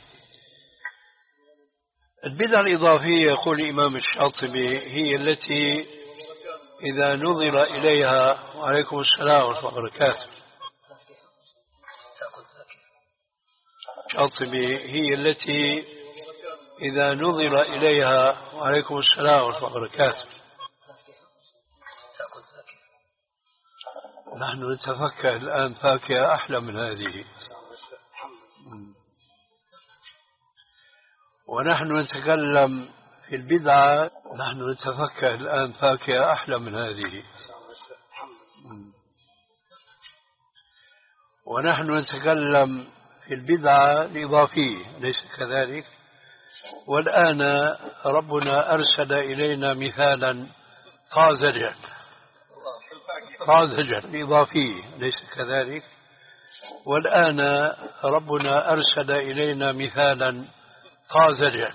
S2: البدعة الإضافية يقول الإمام الشاطبي هي التي إذا نظر إليها، وعليكم السلام ورحمة الله وبركاته، الشاطبي هي التي إذا نظر إليها، وعليكم السلام ورحمة الله وبركاته، نحن نتفكر الآن فاكهة أحلى من هذه، ونحن نتكلم في البدعة، نحن نتفكر الآن فاكهة أحلى من هذه، ونحن نتكلم في البدعة الإضافية، ليس كذلك؟ والآن ربنا أرسل إلينا مثالا طازجا طازجا إضافية، ليس كذلك؟ والآن ربنا أرسل إلينا مثالا طازجا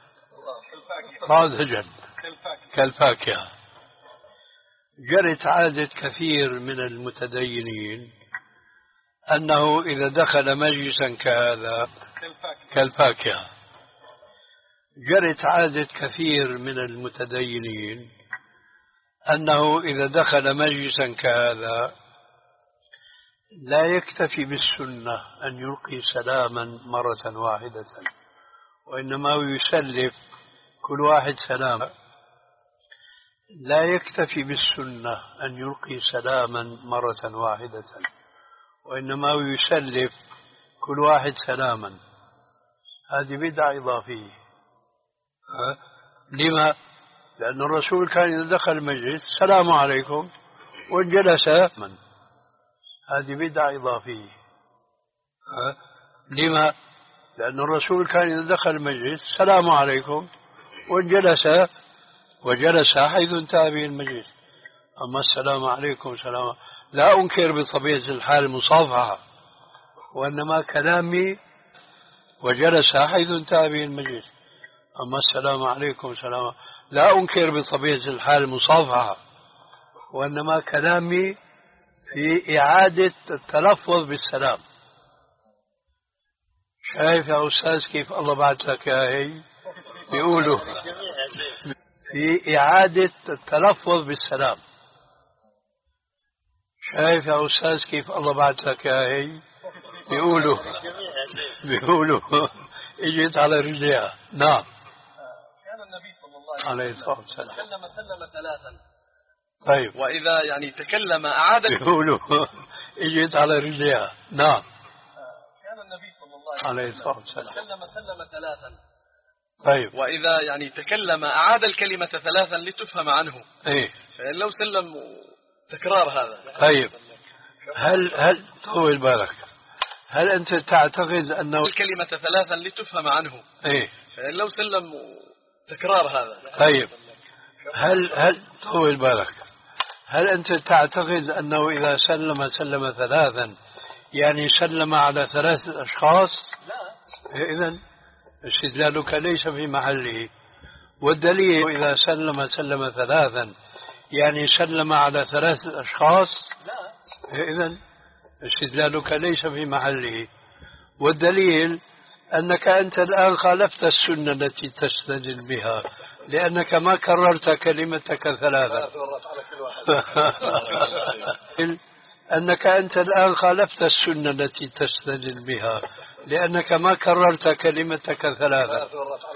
S2: طازجا كالفاكهة. جرت عادة كثير من المتدينين أنه إذا دخل مجلسا كهذا كالفاكهة. جرت عادة كثير من المتدينين أنه إذا دخل مجلسا كهذا لا يكتفي بالسنة أن يلقي سلاما مرة واحدة، وإنما يسلف كل واحد سلاما. لا يكتفي بالسنة أن يلقي سلاما مرة واحدة، وإنما يسلف كل واحد سلاما. هذه بدعة إضافية. أه؟ لما؟ لأن الرسول كان إذا دخل المجلس السلام عليكم وجلس من. هذه بدعة إضافية. أه؟ لما؟ لأن الرسول كان إذا دخل المجلس السلام عليكم وجلس وجلس حيث انتهى به المجلس. أما السلام عليكم سلام، لا أنكر بطبيعة الحال المصافحة، وإنما كلامي وجلس حيث انتهى به المجلس. أما السلام عليكم سلام، لا أنكر بطبيعة الحال المصافحة، وإنما كلامي في إعادة التلفظ بالسلام. شايف يا أستاذ كيف الله بعث لك يا هي بيقولوا في إعادة التلفظ بالسلام. شايف يا أستاذ كيف الله بعث لك يا هي بيقولوا بيقولوا اجت على رجليها. نعم.
S5: كان النبي صلى الله
S2: عليه الصلاة والسلام
S5: تكلم سلم ثلاثا.
S2: طيب.
S5: وإذا يعني تكلم أعاد.
S2: بيقولوا اجت على رجليها. نعم.
S5: كان النبي صلى الله
S2: عليه الصلاة والسلام
S5: تكلم سلم ثلاثا.
S2: طيب.
S5: وإذا يعني تكلم أعاد الكلمة ثلاثا لتفهم عنه.
S2: ايه.
S5: فإن لو سلم تكرار هذا.
S2: طيب. هل هل طول بالك، هل أنت تعتقد أنه
S5: الكلمة ثلاثا لتفهم عنه؟
S2: ايه.
S5: فإن لو سلم تكرار هذا.
S2: طيب. هل هل طول بالك، هل أنت تعتقد أنه إذا سلم سلم ثلاثا يعني سلم على ثلاثة أشخاص؟
S5: لا.
S2: إذن استدلالك ليس في محله. والدليل إذا سلم سلم ثلاثا يعني سلم على ثلاثة أشخاص؟
S5: لا.
S2: إذن استدلالك ليس في محله، والدليل أنك أنت الآن خالفت السنة التي تستدل بها، لأنك ما كررت كلمتك ثلاثا. أنك أنت الآن خالفت السنة التي تستدل بها، لأنك ما كررت كلمتك ثلاثا.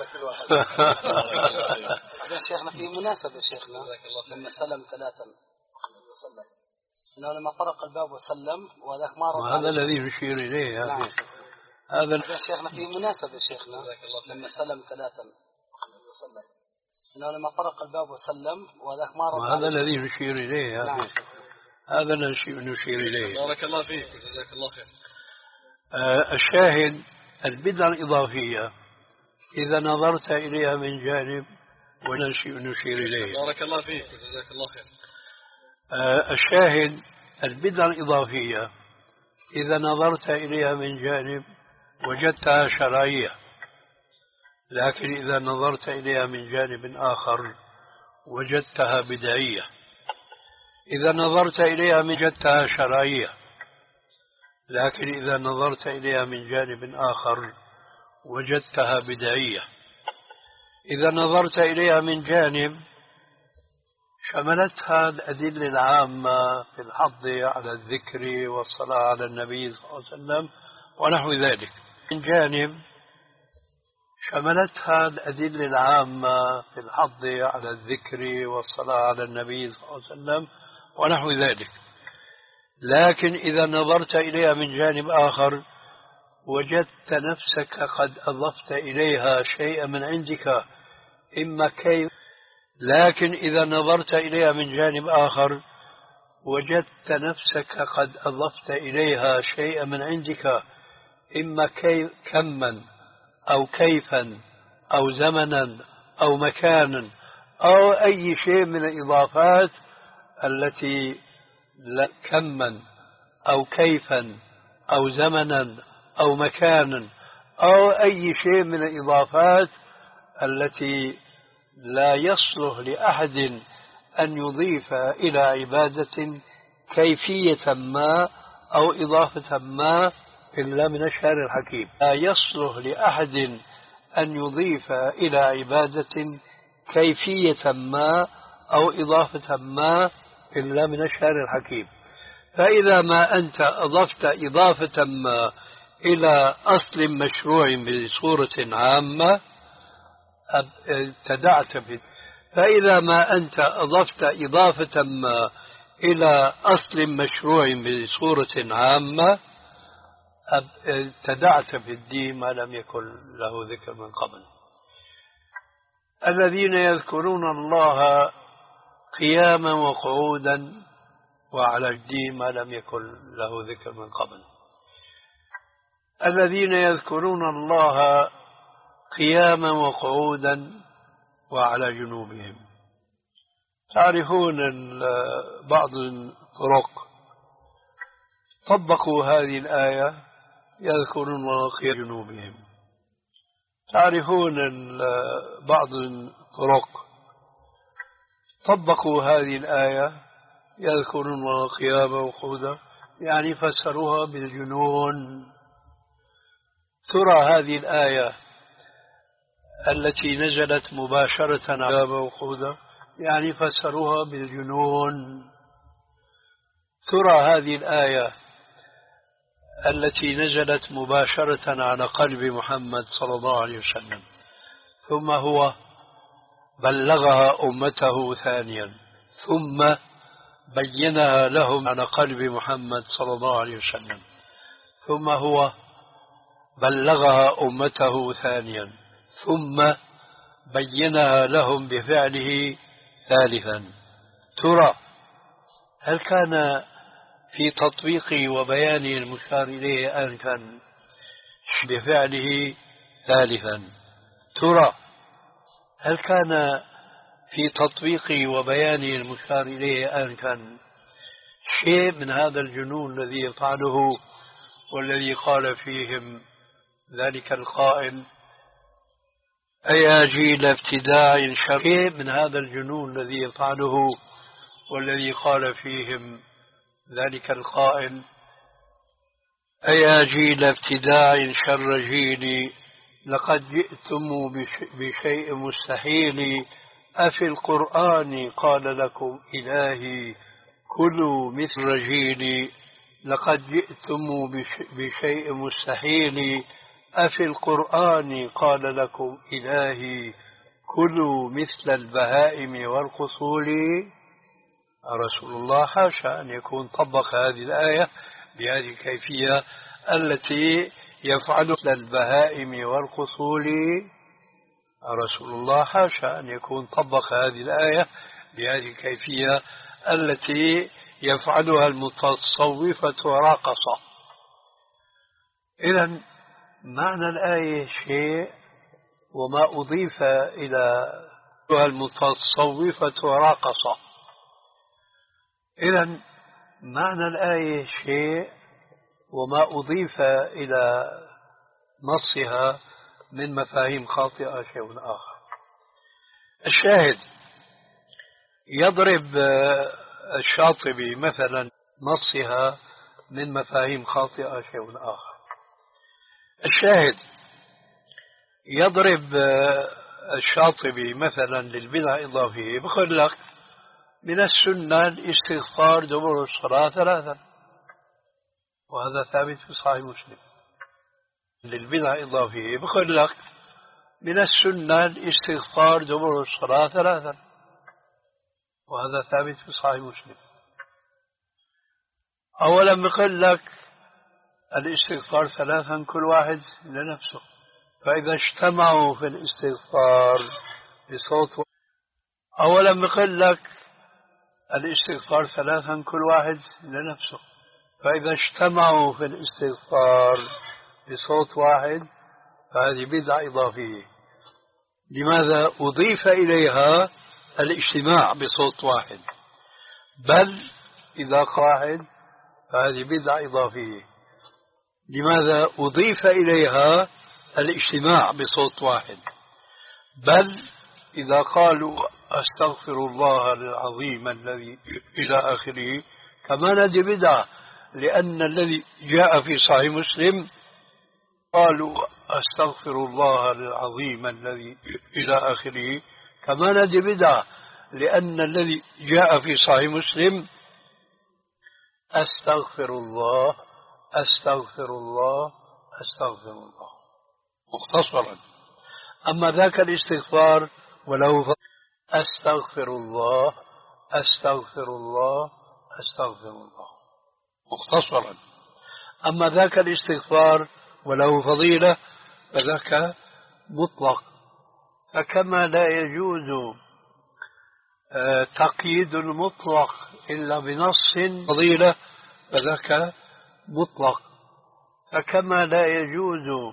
S3: يا شيخنا في مناسبة شيخنا لما سلم ثلاثا وسلم إنه لما طرق الباب وسلم وذاك ما رد.
S2: وهذا الذي نشير إليه يا
S3: نعم.
S2: هذا
S3: يا شيخنا في مناسبة شيخنا لما سلم ثلاثا وسلم إنه لما طرق الباب وسلم وذاك ما رد.
S2: وهذا الذي نشير إليه يا
S3: نعم.
S2: هذا نشير إليه.
S5: بارك الله فيك وجزاك الله خير.
S2: آه الشاهد البدعة الإضافية إذا نظرت إليها من جانب ونشير إليه.
S5: بارك الله فيك وجزاك الله خير.
S2: آه الشاهد البدعة الإضافية إذا نظرت إليها من جانب وجدتها شرعية، لكن إذا نظرت إليها من جانب آخر وجدتها بدعية. إذا نظرت إليها من جدتها شرعية، لكن إذا نظرت إليها من جانب آخر وجدتها بدعية. إذا نظرت إليها من جانب شملتها الأدلة العامة في الحض على الذكر والصلاة على النبي صلى الله عليه وسلم ونحو ذلك، من جانب شملتها الأدلة العامة في الحض على الذكر والصلاة على النبي صلى الله عليه وسلم ونحو ذلك، لكن إذا نظرت إليها من جانب آخر وجدت نفسك قد أضفت إليها شيئا من عندك، إما كيف لكن إذا نظرت إليها من جانب آخر وجدت نفسك قد أضفت إليها شيئا من عندك، إما كيف كما أو كيفا أو زمنا أو مكانا أو أي شيء من الإضافات التي كما أو كيفا أو زمنا أو مكانا أو أي شيء من الإضافات التي لا يصلح لأحد أن يضيف إلى عبادة كيفية ما أو إضافة ما إلا من الشعر الحكيم. لا يصلح لأحد أن يضيف إلى عبادة كيفية ما أو إضافة ما إلا من الشعر الحكيم. فإذا ما أنت أضفت إضافة ما إلى أصل مشروع بصورة عامة ابتدعت به. فإذا ما أنت أضفت إضافة ما إلى أصل مشروع بصورة عامة ابتدعت في الدين ما لم يكن له ذكر من قبل. الذين يذكرون الله قياما وقعودا وعلى الدين ما لم يكن له ذكر من قبل. الذين يذكرون الله قياما وقعودا وعلى جنوبهم. تعرفون بعض الطرق طبقوا هذه الآية يذكرون الله قياما جنوبهم. تعرفون بعض الطرق طبقوا هذه الآية يذكرون الله قياما وقعودا يعني فسروها بالجنون. ترى هذه الآية التي نزلت مباشرة على وقودا يعني فسروها بالجنون. ترى هذه الآية التي نزلت مباشرة على قلب محمد صلى الله عليه وسلم ثم هو بلغها أمته ثانيا ثم بينها لهم على قلب محمد صلى الله عليه وسلم ثم هو بلغها أمته ثانيا ثم بينها لهم بفعله ثالثا. ترى هل كان في تطبيقه وبيانه المشار إليه أن كان بفعله ثالثا؟ ترى هل كان في تطبيقه وبيانه المشار إليه أن كان شيء من هذا الجنون الذي يفعله والذي قال فيهم ذلك القائل أيا جيل ابتداع شر من هذا الجنون الذي يفعله والذي قال فيهم ذلك القائل أيا جيل ابتداع شر جيلي لقد جئتم بشيء مستحيل أفي القرآن قال لكم إلهي كلوا مثل رجيلي لقد جئتم بشيء مستحيل أفي القرآن قال لكم إلهي كلوا مثل البهائم والقصول. رسول الله حاشا أن يكون طبق هذه الآية بهذه الكيفية التي يفعل مثل البهائم والقصول. رسول الله حاشا أن يكون طبق هذه الآية بهذه الكيفية التي يفعلها المتصوفة راقصة. إذن معنى الآية شيء وما أضيف إلى المتصوفة راقصة. إذن معنى الآية شيء وما أضيف إلى نصها من مفاهيم خاطئة شيء آخر. الشاهد يضرب الشاطبي مثلا نصها من مفاهيم خاطئة شيء آخر. الشاهد يضرب الشاطبي مثلا للبدع إضافية بقول لك من السنة الاستغفار دبر الصلاة ثلاثا، وهذا ثابت في صحيح مسلم. للبدع إضافية بقول لك من السنة الاستغفار دبر الصلاة ثلاثا، وهذا ثابت في صحيح مسلم. أولا بقول لك الاستغفار ثلاثا كل واحد لنفسه، فإذا اجتمعوا في الاستغفار بصوت أولا بقول لك الاستغفار ثلاثا كل واحد لنفسه، فإذا اجتمعوا في الاستغفار بصوت واحد فهذه بدعة إضافية. لماذا أضيف إليها الاجتماع بصوت واحد؟ بل إذا واحد فهذه بدعة إضافية. لماذا أضيف إليها الاجتماع بصوت واحد؟ بل إذا قالوا أستغفر الله العظيم الذي إلى آخره كمان هذه بدعة، لأن الذي جاء في صحيح مسلم قالوا أستغفر الله العظيم الذي إلى آخره كمان هذه بدعة، لأن الذي جاء في صحيح مسلم أستغفر الله أستغفر الله أستغفر الله مختصرا. أما ذاك الاستغفار وله أستغفر الله أستغفر الله أستغفر الله مختصرا. أما ذاك الاستغفار وله فضيلة فذاك مطلق. فكما لا يجوز تقييد المطلق إلا بنص فضيلة فذاك مطلق. فكما لا يجوز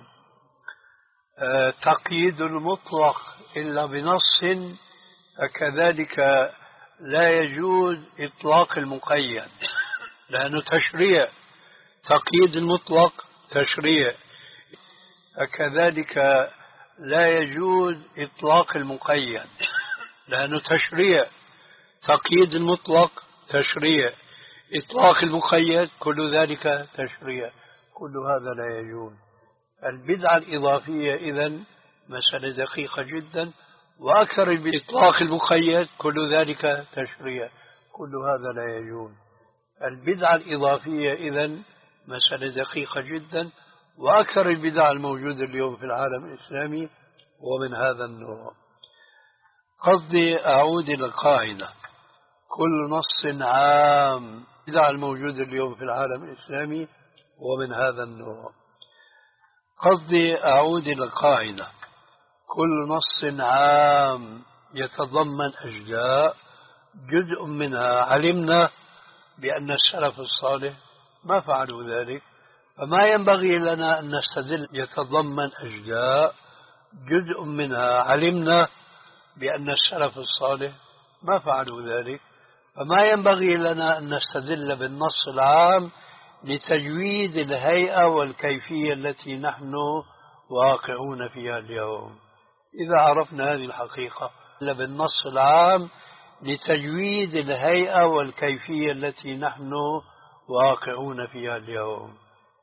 S2: تقييد المطلق إلا بنص فكذلك لا يجوز إطلاق المقيد، لأنه تشريع. تقييد المطلق تشريع، فكذلك لا يجوز إطلاق المقيد، لأنه تشريع. تقييد المطلق تشريع، إطلاق المقيد كل ذلك تشريع، كل هذا لا يجوز. البدعة الإضافية إذن مسألة دقيقة جدا، وأكثر بإطلاق المقيد كل ذلك تشريع، كل هذا لا يجوز. البدعة الإضافية إذن مسألة دقيقة جدا، وأكثر البدع الموجودة اليوم في العالم الإسلامي ومن هذا النوع. قصدي أعود إلى القاعدة: كل نص عام. البدع الموجودة اليوم في العالم الإسلامي ومن هذا النوع. قصدي أعود إلى القاعدة: كل نص عام يتضمن أشياء جزء منها علمنا بأن السلف الصالح ما فعلوا ذلك، فما ينبغي لنا أن نستدل. يتضمن أشياء جزء منها علمنا بأن السلف الصالح ما فعلوا ذلك، فما ينبغي لنا أن نستدل بالنص العام لتجويد الهيئة والكيفية التي نحن واقعون فيها اليوم. إذا عرفنا هذه الحقيقة بالنص العام لتجويد الهيئة والكيفية التي نحن واقعون فيها اليوم.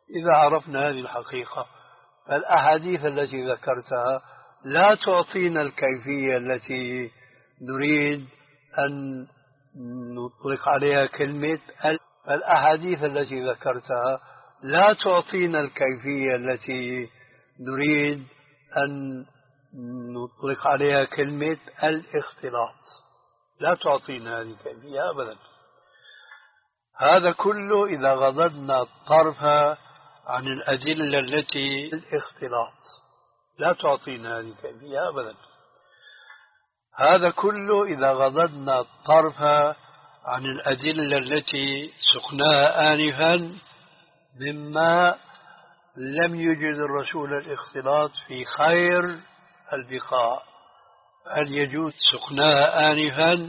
S2: إذا عرفنا هذه الحقيقة فالأحاديث التي ذكرتها لا تعطينا الكيفية التي نريد أن نطلق عليها كلمة. الأحاديث التي ذكرتها لا تعطينا الكيفية التي نريد أن نطلق عليها كلمة الاختلاط، لا تعطينا هذه الكيفية أبدا. هذا كله إذا غضضنا الطرف عن الأدلة التي الاختلاط لا تعطينا هذه الكيفية أبدا. هذا كله إذا غضضنا الطرف عن الأدلة التي سقناها آنفا مما لم يجد الرسول الاختلاط في خير البقاع. هل يجوز سقناها آنفا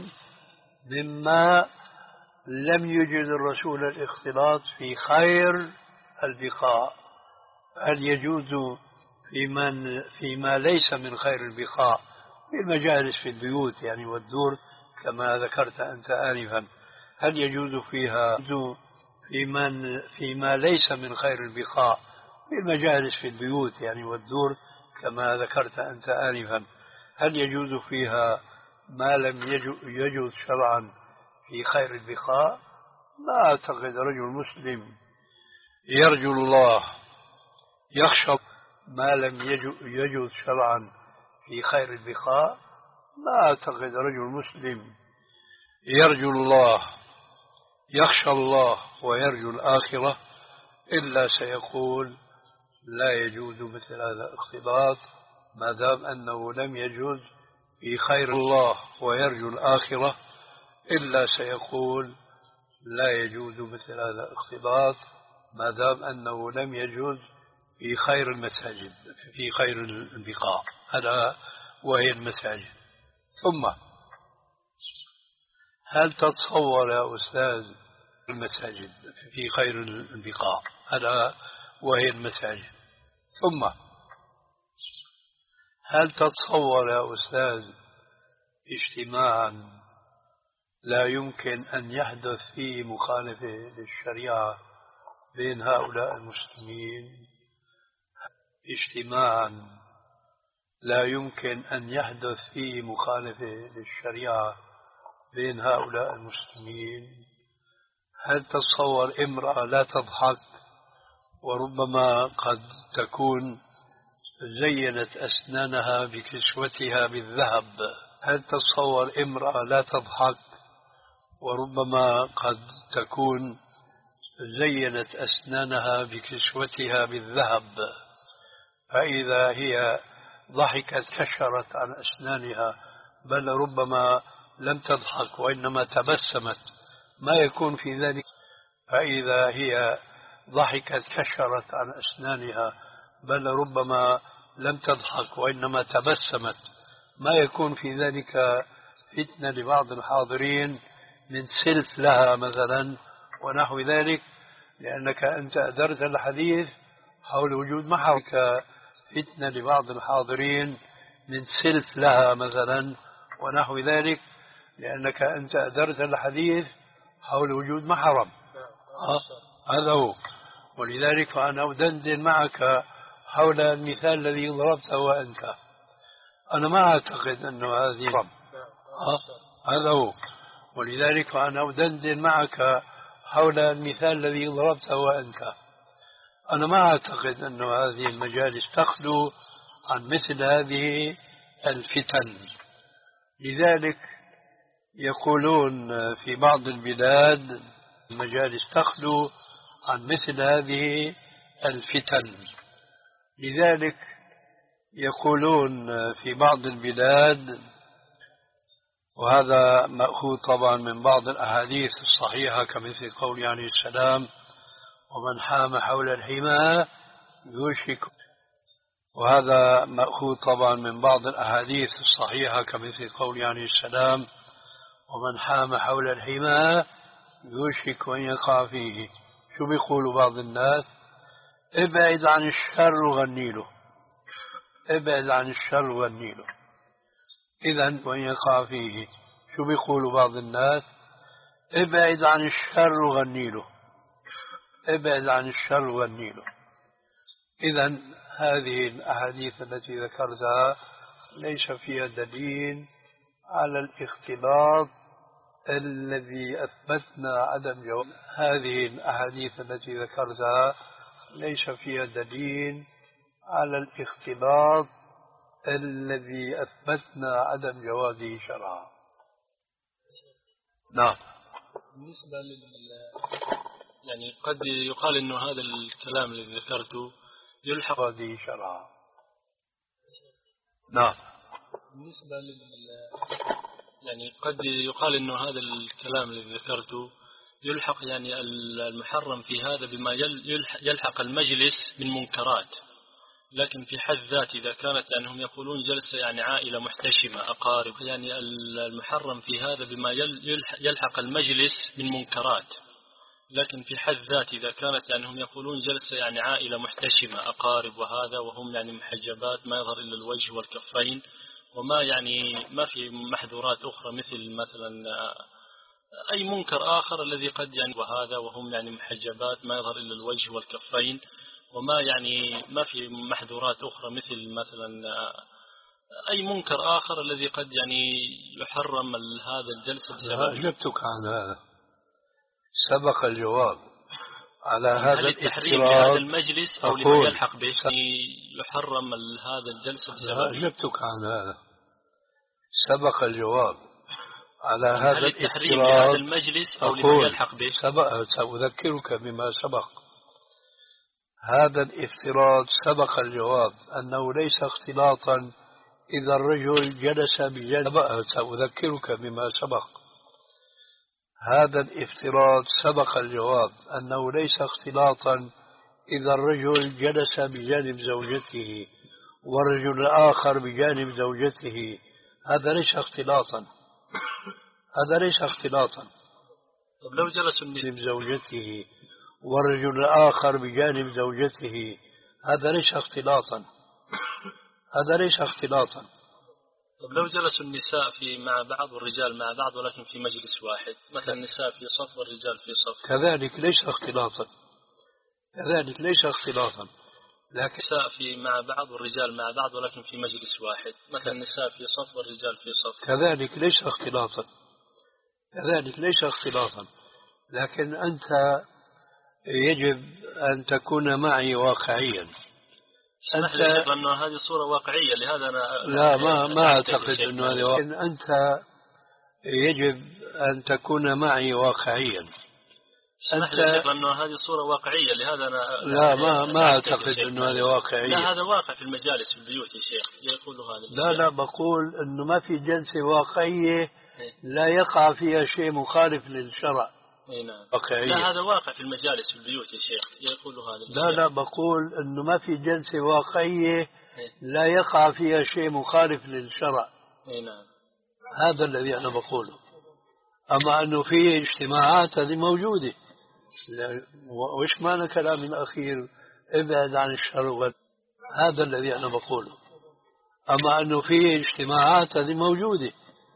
S2: مما لم يجد الرسول الاختلاط في خير البقاع؟ هل يجوز في من فيما ليس من خير البقاع في المجالس في البيوت يعني والدور كما ذكرت أنت آنفا، هل يجوز فيها في من فيما ليس من خير البقاع في المجالس في البيوت يعني والدور كما ذكرت أنت آنفا، هل يجوز فيها ما لم يجوز شرعا في خير البقاع؟ لا أعتقد رجل مسلم يرجو الله يخشى ما لم يجوز شرعا في خير البقاع. لا أعتقد رجل مسلم يرجو الله يخشى الله ويرجو الآخرة إلا سيقول لا يجوز مثل هذا الاختلاط ما دام أنه لم يجوز في خير الله ويرجو الآخرة إلا سيقول لا يجوز مثل هذا الاختلاط ما دام أنه لم يجوز في خير المساجد في خير البقاع ألا وهي المساجد. ثم هل تتصور يا أستاذ المساجد في خير البقاع ألا وهي المساجد؟ ثم هل تتصور يا أستاذ اجتماعا لا يمكن أن يحدث فيه مخالفة للشريعة بين هؤلاء المسلمين، اجتماعا لا يمكن أن يحدث فيه مخالفة للشريعة بين هؤلاء المسلمين؟ هل تتصور امرأة لا تضحك وربما قد تكون زينت أسنانها بكسوتها بالذهب؟ هل تتصور امرأة لا تضحك وربما قد تكون زينت أسنانها بكسوتها بالذهب، فإذا هي ضحكت كشرت عن أسنانها، بل ربما لم تضحك وإنما تبسمت، ما يكون في ذلك؟ فإذا هي ضحكت كشرت عن أسنانها بل ربما لم تضحك وإنما تبسمت، ما يكون في ذلك فتنة لبعض الحاضرين من سلف لها مثلا ونحو ذلك، لأنك أنت أدرت الحديث حول وجود محرم. فتنة لبعض الحاضرين من سلف لها مثلا ونحو ذلك، لأنك أنت أدرت الحديث حول وجود محرم. هذا هو. ولذلك فأنا أدندن معك حول المثال الذي ضربته أنت. أنا ما أعتقد أنه هذه محرم. هذا هو. ولذلك فأنا أدندن معك حول المثال الذي ضربته أنت. أنا ما أعتقد أن هذه المجالس تخلو عن مثل هذه الفتن. لذلك يقولون في بعض البلاد المجالس تخلو عن مثل هذه الفتن. لذلك يقولون في بعض البلاد، وهذا مأخوذ طبعا من بعض الأحاديث الصحيحة كمثل قول عليه السلام ومن حام حول الحمى يوشك، وهذا مأخوذ طبعا من بعض الأحاديث الصحيحة كمثل قول عليه السلام ومن حام حول الحمى يوشك أن يقع فيه. شو بيقولوا بعض الناس؟ ابعد عن الشر وغني له، ابعد عن الشر وغني له. إذن وأن يقع فيه. شو بيقولوا بعض الناس؟ ابعد عن الشر وغني له، ابعد عن الشر والنيل. إذا هذه الأحاديث التي ذكرتها ليس فيها دليل على الاختلاط الذي أثبتنا عدم جواز. هذه الأحاديث التي ذكرتها ليس فيها دليل على الاختلاط الذي أثبتنا عدم جوازه شرعا. نعم.
S4: بالنسبة لل يعني قد يقال إنه هذا الكلام الذي ذكرته يلحق
S2: هذه شرعا. نعم.
S4: بالنسبة لل يعني قد يقال إنه هذا الكلام الذي ذكرته يلحق يعني المحرم في هذا بما يلحق المجلس من منكرات، لكن في حد ذات إذا كانت يعني هم يقولون جلسة يعني عائلة محتشمة أقارب، يعني المحرم في هذا بما يلحق المجلس من منكرات، لكن في حد ذات إذا كانت يعني هم يقولون جلسة يعني عائلة محتشمة أقارب وهذا وهم يعني محجبات ما يظهر إلا الوجه والكفين وما يعني ما في محظورات أخرى مثل مثلا أي منكر آخر الذي قد يعني وهذا وهم يعني محجبات ما يظهر إلا الوجه والكفين وما يعني ما في محظورات أخرى مثل مثلا أي منكر آخر الذي قد يعني يحرم هذا الجلسة بسبب.
S2: أجبتك عن هذا، سبق الجواب على هذا
S4: التحريم لهذا المجلس أو لما يلحق به يحرم هذا الجلسة بسبب.
S2: أجبتك عن هذا، سبق الجواب على هذا
S4: التحريم لهذا المجلس أو لما يلحق به.
S2: سبق، سأذكرك بما سبق. هذا الافتراض سبق الجواب أنه ليس اختلاطا إذا الرجل جلس بجانب. سأذكرك بما سبق. هذا الافتراض سبق الجواب أنه ليس اختلاطا إذا الرجل جلس بجانب زوجته والرجل الآخر بجانب زوجته، هذا ليس اختلاطا، هذا ليس اختلاطا.
S4: طب لو جلس
S2: بجانب زوجته والرجل الآخر بجانب زوجته، هذا ليس اختلاطا، هذا ليس اختلاطا.
S4: طب لو جلس النساء في مع بعض والرجال مع بعض ولكن في مجلس واحد، مثلا النساء في صف والرجال في صف،
S2: كذلك ليس اختلاطا، كذلك ليس اختلاطا. لكن
S4: النساء في مع بعض والرجال مع بعض ولكن في مجلس واحد، مثلا النساء في صف والرجال في صف،
S2: كذلك ليس اختلاطا، كذلك ليس اختلاطا. لكن أنت يجب أن تكون معي واقعيا.
S4: أنت يجب أن هذه صورة واقعية، لهذا أنا
S2: لا ما ما أعتقد أنه هذا واقعي. لكن أنت يجب أن تكون معي واقعيا.
S4: أنت يجب أن هذه صورة واقعية، لهذا أنا
S2: لا ما ما أعتقد أنه هذا واقعي.
S4: لا هذا واقع في المجالس في البيوت يا شيخ يقول هذا.
S2: لا لا بقول أنه ما في جلسة واقعية لا يقع فيها شيء مخالف للشرع.
S4: نعم. لا هذا واقع في المجالس في البيوت يا شيخ يقول هذا.
S2: لا لا بقول أنه ما في جلسة واقعية لا يقع فيها شيء مخالف للشرع.
S4: نعم.
S2: هذا الذي أنا بقوله. أما أنه في اجتماعات هذه موجودة، وإيش معنى كلام الأخير ابعد عن الشر، هذا الذي أنا بقوله. أما أنه في اجتماعات هذه موجودة،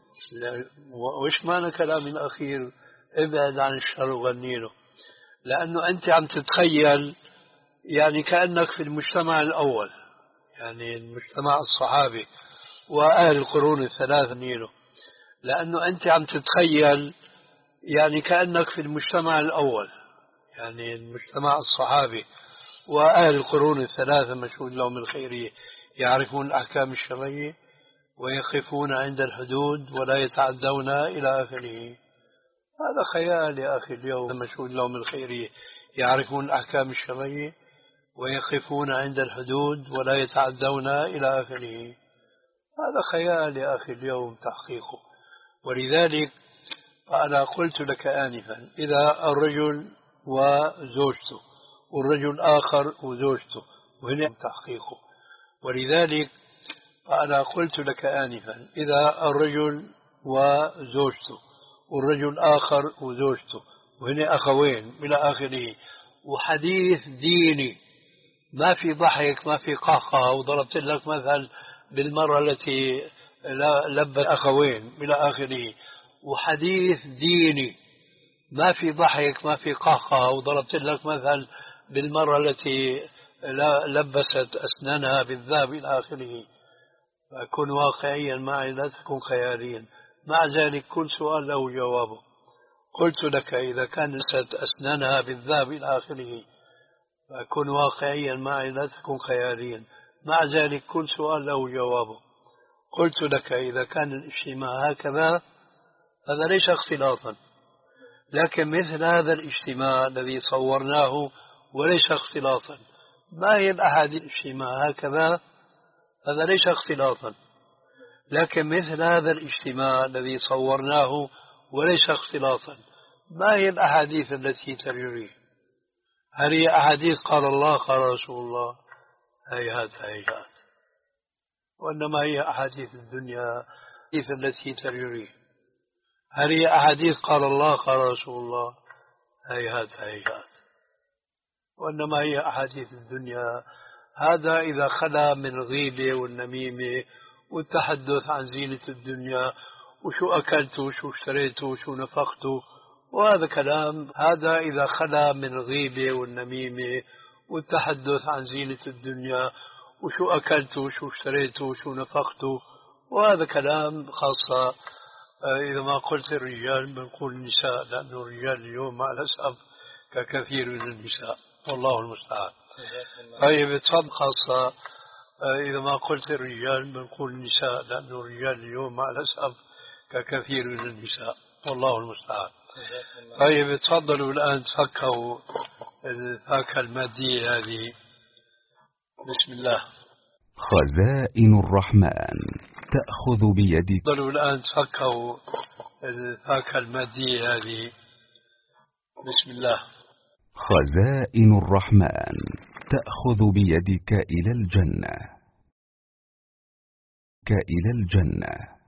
S2: وإيش معنى كلام الأخير ابعد عن الشر وغنيله، لأنه أنت عم تتخيل يعني كأنك في المجتمع الأول، يعني المجتمع الصحابي وأهل القرون الثلاث نيله، لأنه أنت عم تتخيل يعني كأنك في المجتمع الأول، يعني المجتمع الصحابي وأهل القرون الثلاثة مشهود لهم الخيرية، يعرفون الأحكام الشرعية ويقفون عند الحدود ولا يتعدون إلى آخره. هذا خيال يا أخي. اليوم مشهود لهم الخيرية يعرفون الأحكام الشرعية ويقفون عند الحدود ولا يتعدون إلى آخره. هذا خيال يا أخي اليوم تحقيقه. ولذلك أنا قلت لك آنفا إذا الرجل وزوجته والرجل الآخر وزوجته، وهنا تحقيقه. ولذلك أنا قلت لك آنفا إذا الرجل وزوجته والرجل الآخر وزوجته، وهنا أخوين إلى آخره، وحديث ديني، ما في ضحك ما في قهقه. وضربت لك مثل بالمرة التي لبت أخوين إلى آخره، وحديث ديني ما في ضحك، ما في قهقه. وضربت لك مثل بالمرة التي لبست أسنانها بالذهب إلى آخره. فكن واقعيا معي لا تكن خياليا. مع ذلك كل سؤال له جوابه. قلت لك إذا كانت أسنانها بالذهب إلى آخره. فكن واقعيا معي لا تكن خياليا. مع ذلك كل سؤال له جوابه. قلت لك إذا كان الاجتماع هكذا هذا ليس اختلاطا، لكن مثل هذا الاجتماع الذي صورناه وليس اختلاطا. ما هي الأحاديث الاجتماع هكذا هذا ليس اختلاطا، لكن مثل هذا الاجتماع الذي صورناه وليس اختلاطا. ما هي الأحاديث التي تجري؟ هل هي أحاديث قال الله قال رسول الله؟ هيهات هيهات. وإنما هي أحاديث الدنيا التي تجري. هل هي أحاديث قال الله قال رسول الله؟ هيهات هيهات. وإنما هي أحاديث الدنيا. هذا إذا خلا من الغيبة والنميمة والتحدث عن زينة الدنيا وشو أكلت وشو اشتريت وشو نفقت، وهذا كلام. هذا إذا خلا من الغيبة والنميمة والتحدث عن زينة الدنيا وشو أكلت وشو اشتريت وشو نفقت، وهذا كلام خاصة. إذا ما قلت الرجال بنقول النساء، لأن الرجال اليوم مع الأسف ككثير من النساء، والله المستعان. طيب تفضل. خاصة إذا ما قلت الرجال بنقول النساء، لأن الرجال اليوم مع الأسف ككثير من النساء، والله المستعان. طيب تفضلوا الآن تفكروا الفاكهة المادية هذه. بسم الله.
S6: خزائن الرحمن تأخذ بيدك.
S2: تفضلوا الآن تفكروا الفاكهة المادية هذه. بسم الله.
S6: خزائن الرحمن تأخذ بيدك إلى الجنة. إلى الجنة.